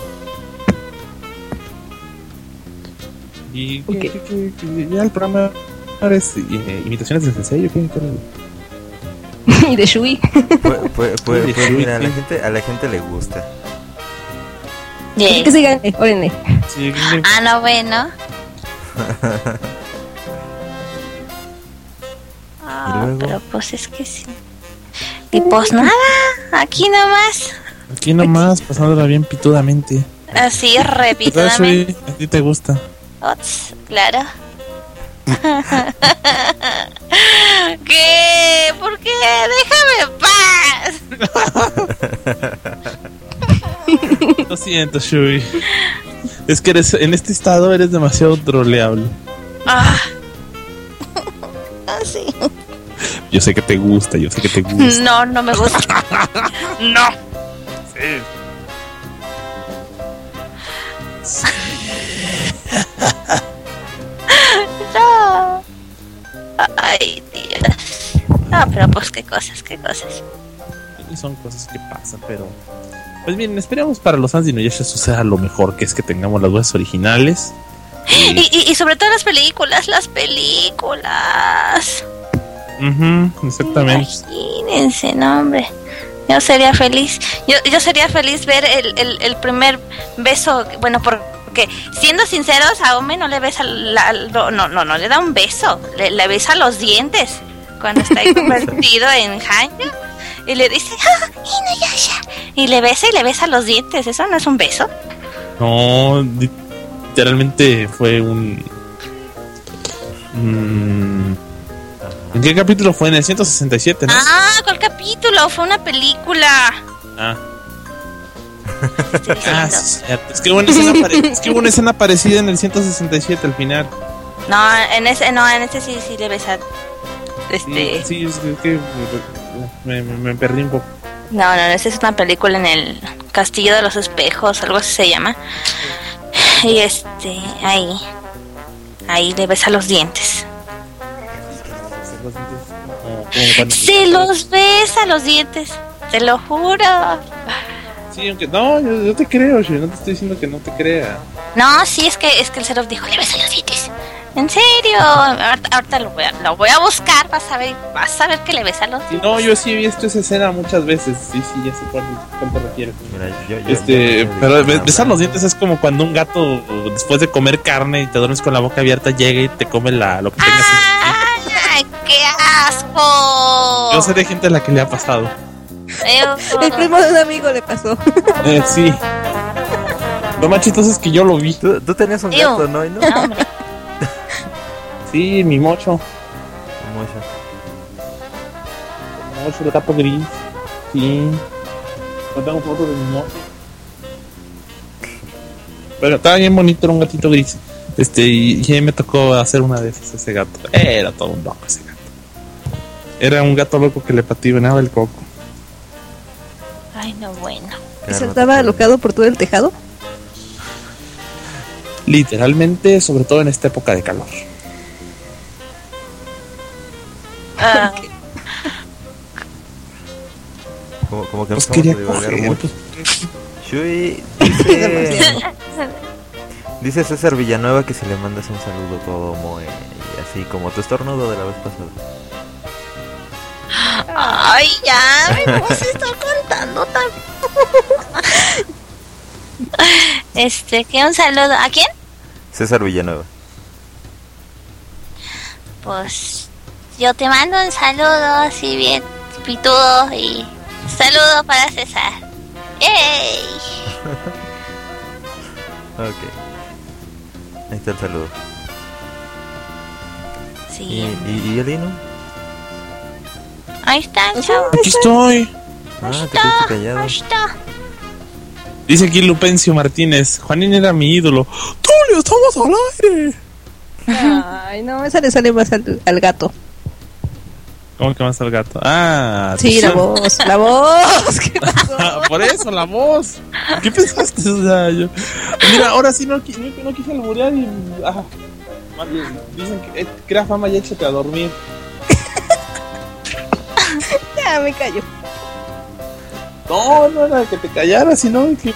Y ya el programa ahora es imitaciones de Sensei. Y de Shui. Pues mira, a la gente le gusta. Que sigan, órenle. No, bueno. Pero pues es que sí. Y pues nada, aquí nomás, pasándola bien pitudamente. Así, repitidamente. ¿A ti te gusta? Claro. ¿Qué? ¿Por qué? Déjame en paz. Lo siento, Shui. Es que en este estado eres demasiado troleable. Sí. Yo sé que te gusta. No me gusta. No. Sí. No. Ay, Dios. No, pero pues qué cosas. Y son cosas que pasan, pero... Pues bien, esperemos para los fans de Inuyasha suceda lo mejor, que es que tengamos las voces originales. Y sobre todo las películas. Exactamente. Imagínense, no, hombre. Yo sería feliz. Yo sería feliz ver el primer beso. Bueno, porque siendo sinceros, a Ome no le besa no le da un beso. Le besa los dientes cuando está ahí convertido en Hanyo. Y le dice, Inuyasha. Y le besa los dientes. ¿Eso no es un beso? No, literalmente fue un... ¿En qué capítulo fue? En el 167, ¿no? ¿Cuál capítulo? Fue una película. Sí, cierto. Es que hubo una escena parecida en el 167 al final. No, en ese sí le besa. Sí, es que me perdí un poco. No, esa es una película en el Castillo de los Espejos, algo así se llama. Y ahí le besa los dientes. Se los besa los dientes, te lo juro. Sí, aunque no, yo te creo, no te estoy diciendo que no te crea. No, sí, es que el Seraph dijo, le besa los dientes. En serio, ahorita lo voy a buscar, vas a ver que le besa los dientes. No, yo sí he visto esa escena muchas veces. Sí, ya sé cuál te refieres. Pero besar los dientes es como cuando un gato, después de comer carne y te duermes con la boca abierta, llega y te come lo que tengas. ¡Ay, qué asco! Yo sé de gente a la que le ha pasado. El primo de un amigo le pasó. Sí. Lo más chistoso es que yo lo vi. Tú tenías un gato, ¿no? Sí, mi Mocho, el gato gris. Sí. No tengo fotos de mi Mocho. Pero estaba bien bonito, era un gatito gris. Y ahí me tocó hacer una de esas, ese gato. Era todo un loco ese gato. Era un gato loco que le patinaba el coco. Ay, no, bueno. ¿Y saltaba alocado por todo el tejado? Literalmente, sobre todo en esta época de calor. Como que pues no quería divagar coger, mucho. Shui dice César Villanueva que si le mandas un saludo todo moe, y así como tu estornudo de la vez pasada. Ay, ya, mi voz se está contando que un saludo. ¿A quién? César Villanueva. Pues yo te mando un saludo así bien pitudo y saludo para César. ¡Ey! Ok. Ahí está el saludo. Sí. ¿Y Elino? Ahí está, chavo. Aquí estoy. Te quedaste callado. Ahí está. Dice aquí Lupencio Martínez, Juanín era mi ídolo. ¡Tulio, estamos al aire! Ay, no, esa le sale más al gato. ¿Cómo que más al gato? Ah, sí, la voz. ¿Qué pasó? Por eso, la voz. ¿Qué pensaste? O sea, mira, ahora sí no quise alburear y... dicen que crea fama y échate a dormir. Ya, me callo. No era que te callaras, sino que...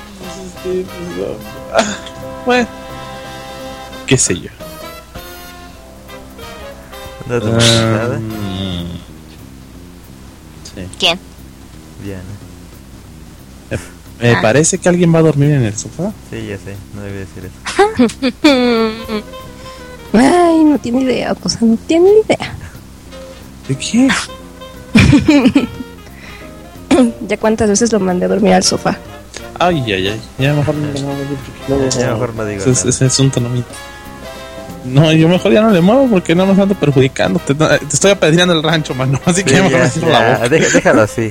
bueno, qué sé yo. Sí. ¿Quién? Diana. Me parece que alguien va a dormir en el sofá. Sí, ya sé, no debí decir eso. Ay, no tiene idea, o sea, no tiene idea. ¿De qué? Ya cuántas veces lo mandé a dormir al sofá. Ay, ya mejor no digo ese asunto no me... No, yo mejor ya no le muevo porque no nos ando perjudicando. Te estoy apedreando el rancho, mano. Así que mejor me cierro la boca. Déjalo así.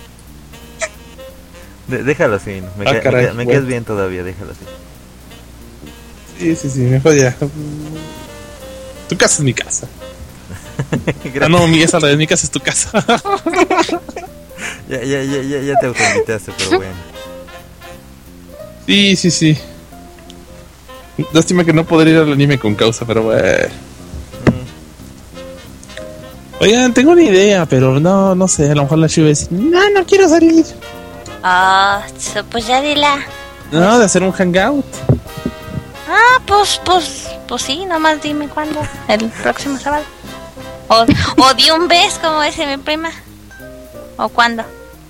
Déjalo así. Me quedas bien todavía, déjalo así. Sí, mejor ya. Tu casa es mi casa. No, mi casa es tu casa. Ya te autoinvitaste, pero bueno. Sí. Lástima que no podré ir al anime con causa, pero bueno. Oigan, tengo una idea, pero no sé, a lo mejor la Shiva dice, no quiero salir. Pues ya dila. No, de hacer un hangout. Pues sí, nomás dime cuándo, el próximo sábado. O de un beso, como dice mi prima. ¿O cuándo?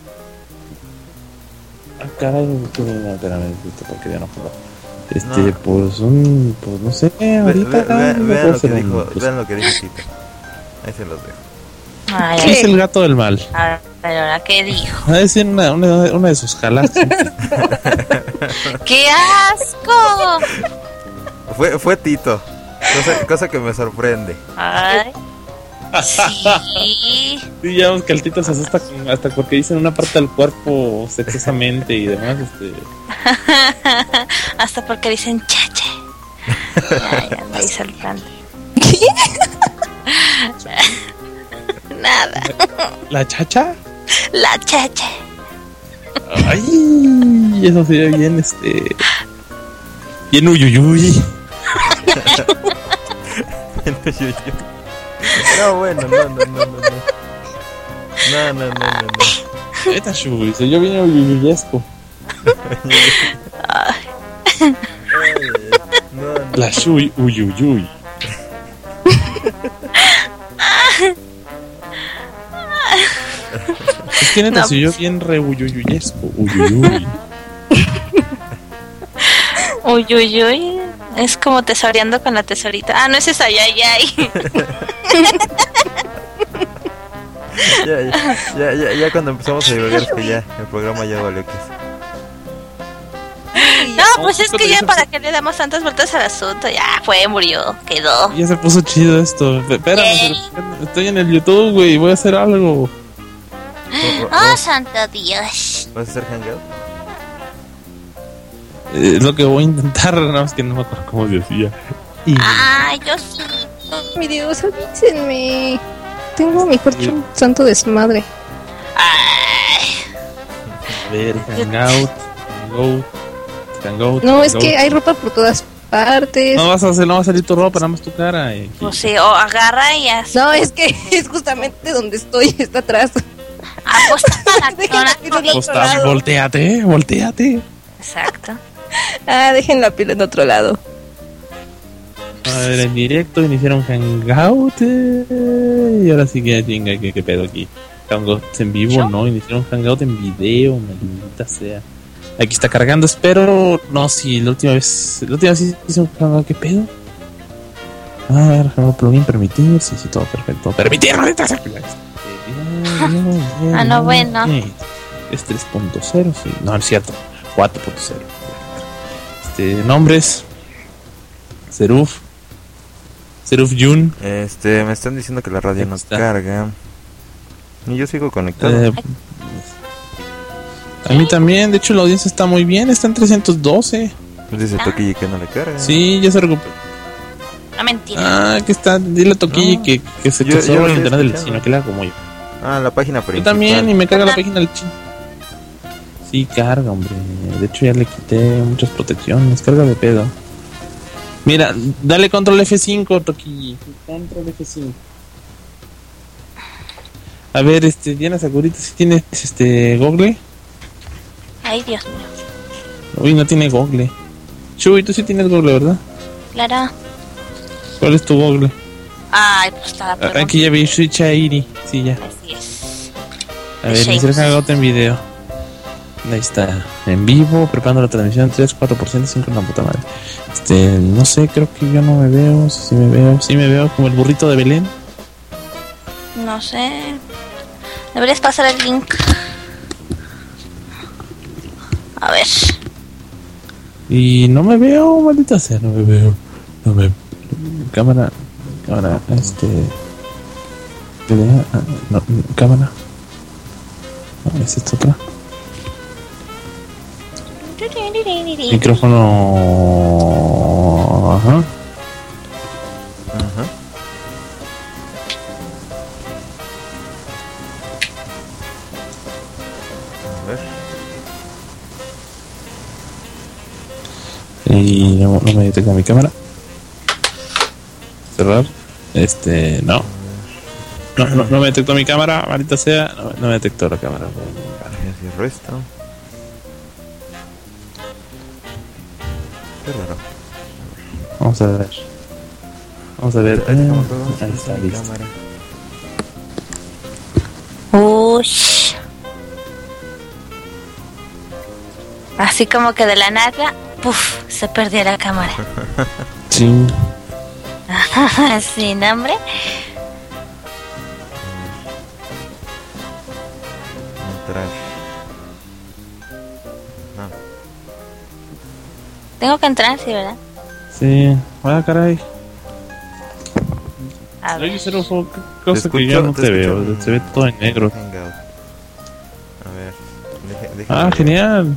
Caray, espérame, porque ya no puedo. Pues no sé, ahorita. Vean lo que dijo Tito. Ahí se los dejo. ¿Qué es el gato del mal? Ahora, ¿qué dijo? Va a decir una de sus jalas. ¡Qué asco! Fue Tito. Cosa que me sorprende. Ay. Sí. Sí, ya vemos que el Tito se asusta hasta porque dicen una parte del cuerpo sexosamente y demás. Hasta porque dicen chache. Ay, anda ahí saltando. ¿Qué? Nada. ¿La chacha? La chacha. Ay, eso sería bien, bien uyuyuy. No, bueno, no. Esta Shui, soy yo bien uyuyesco. La Shui uyuyuy. Es que neta, soy yo bien re uyuyuyesco. Uyuyuy. Uyuyuy. Es como tesoreando con la tesorita. Ah, no, ese es ayayay. Ya cuando empezamos a divagar que ya el programa ya valió que No, pues es que ya para que le damos tantas vueltas al asunto. Ya fue, murió, quedó. Ya se puso chido esto. Espérame, estoy en el YouTube, güey. Voy a hacer algo. Oh, santo Dios. ¿Vas a hacer hangout? Es lo que voy a intentar, nada más que no me acuerdo cómo se decía. Ay, yo sí. Mi Dios, avísenme. Tengo mi cuerpo un santo desmadre. A ver, hangout. No, es que hay ropa por todas partes. No va a salir tu ropa, nada más tu cara. Pues sí, o agarra y así. No, es que es justamente donde estoy, está atrás. Voltéate. Exacto. Dejen la pila en otro lado. A ver, en directo iniciaron hangout. Y ahora sí que chinga, ¿qué pedo aquí? Hangout en vivo, ¿no? Iniciaron hangout en video, maldita sea. Aquí está cargando, espero. No, sí, la última vez hice un hangout, ¿qué pedo? A ver, hangout plugin, permitir. Sí, todo perfecto. Permitir, maldita sea. No, bueno. Es 3.0, sí. No, es cierto. 4.0. Nombres. Seruf Jun. Me están diciendo que la radio no carga. Y yo sigo conectado. A mí también, de hecho la audiencia está muy bien, está en 312. Dice Toquille que no le carga. Sí, ya se recuperó. No, mentira. Que está, dile a Toquille que se casó el internet del vecino, que la hago como yo. La página principal. Yo también, y me carga la página del chino. Sí, carga, hombre. De hecho ya le quité muchas protecciones, carga de pedo. Mira, dale control F5, Toquille. Control F5. A ver, Diana Sakurita, si tienes Google. Ay, Dios mío. Uy, no tiene Google. Chuy, tú sí tienes Google, ¿verdad? Claro. ¿Cuál es tu Google? Ay, pues estaba preguntando. Aquí ya vi Switch Airi. Sí, ya. Así es. A ver, iniciar hangout en video. Ahí está. En vivo, preparando la transmisión 3, 4%, 5 en la puta madre. No sé, creo que yo no me veo. Si me veo. Sí me veo como el burrito de Belén. No sé. Deberías pasar el link. A ver. Y no me veo, maldita sea, no me veo. Cámara, cámara. ¿Es esta otra? Micrófono. Ajá. A ver. Y no me detecta mi cámara. Cerrar. No. No me detectó mi cámara, maldita sea. No me detectó la cámara. Cierro esto. Qué raro. Vamos a ver. Ahí está, listo. Ush. Así como que de la nada, puf, se perdió la cámara. Sí. Sí, ¿no, hombre? Entrar. No. Tengo que entrar, sí, ¿verdad? Sí. Caray. A ver. Oye, cosa que yo no te veo. Se ve todo en negro. A ver. Genial.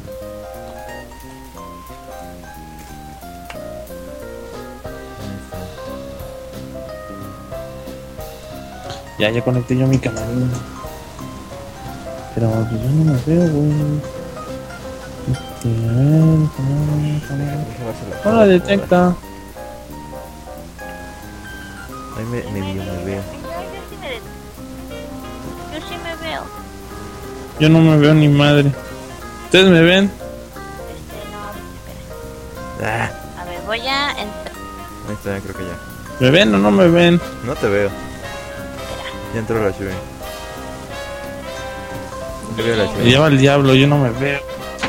Ya conecté yo mi cámara. Pero pues, yo no me veo, güey. No la detecta. Ahí me veo. Yo sí me veo. Yo no me veo ni madre. ¿Ustedes me ven? No, espera. A ver, voy a entrar. Ahí está, creo que ya. ¿Me ven o no me ven? No te veo. Ya entró la Chuy. Me lleva el diablo, yo no me veo.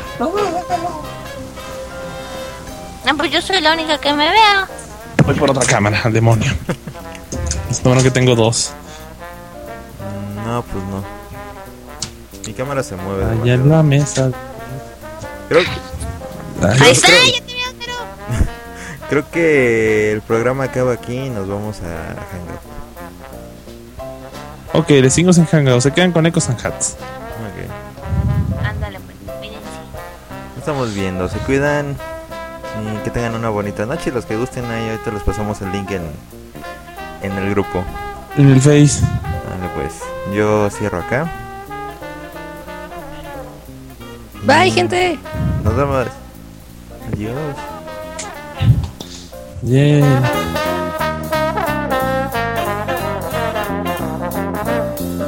No, pues yo soy la única que me veo. Voy por otra cámara, demonio. Es bueno que tengo dos. No, pues no. Mi cámara se mueve. Allá en la mesa. Creo que... Ahí está, ya te veo, pero... Creo que el programa acaba aquí y nos vamos a Hangout. Ok, de 5 en Hangout. Se quedan con Ecos and Hats. Ok. Ándale, pues, cuídense. Estamos viendo, se cuidan. Y que tengan una bonita noche. Los que gusten ahí, ahorita les pasamos el link en el grupo. En el Face. Vale, pues. Yo cierro acá. Bye, gente. Nos vemos. Adiós. Yeah.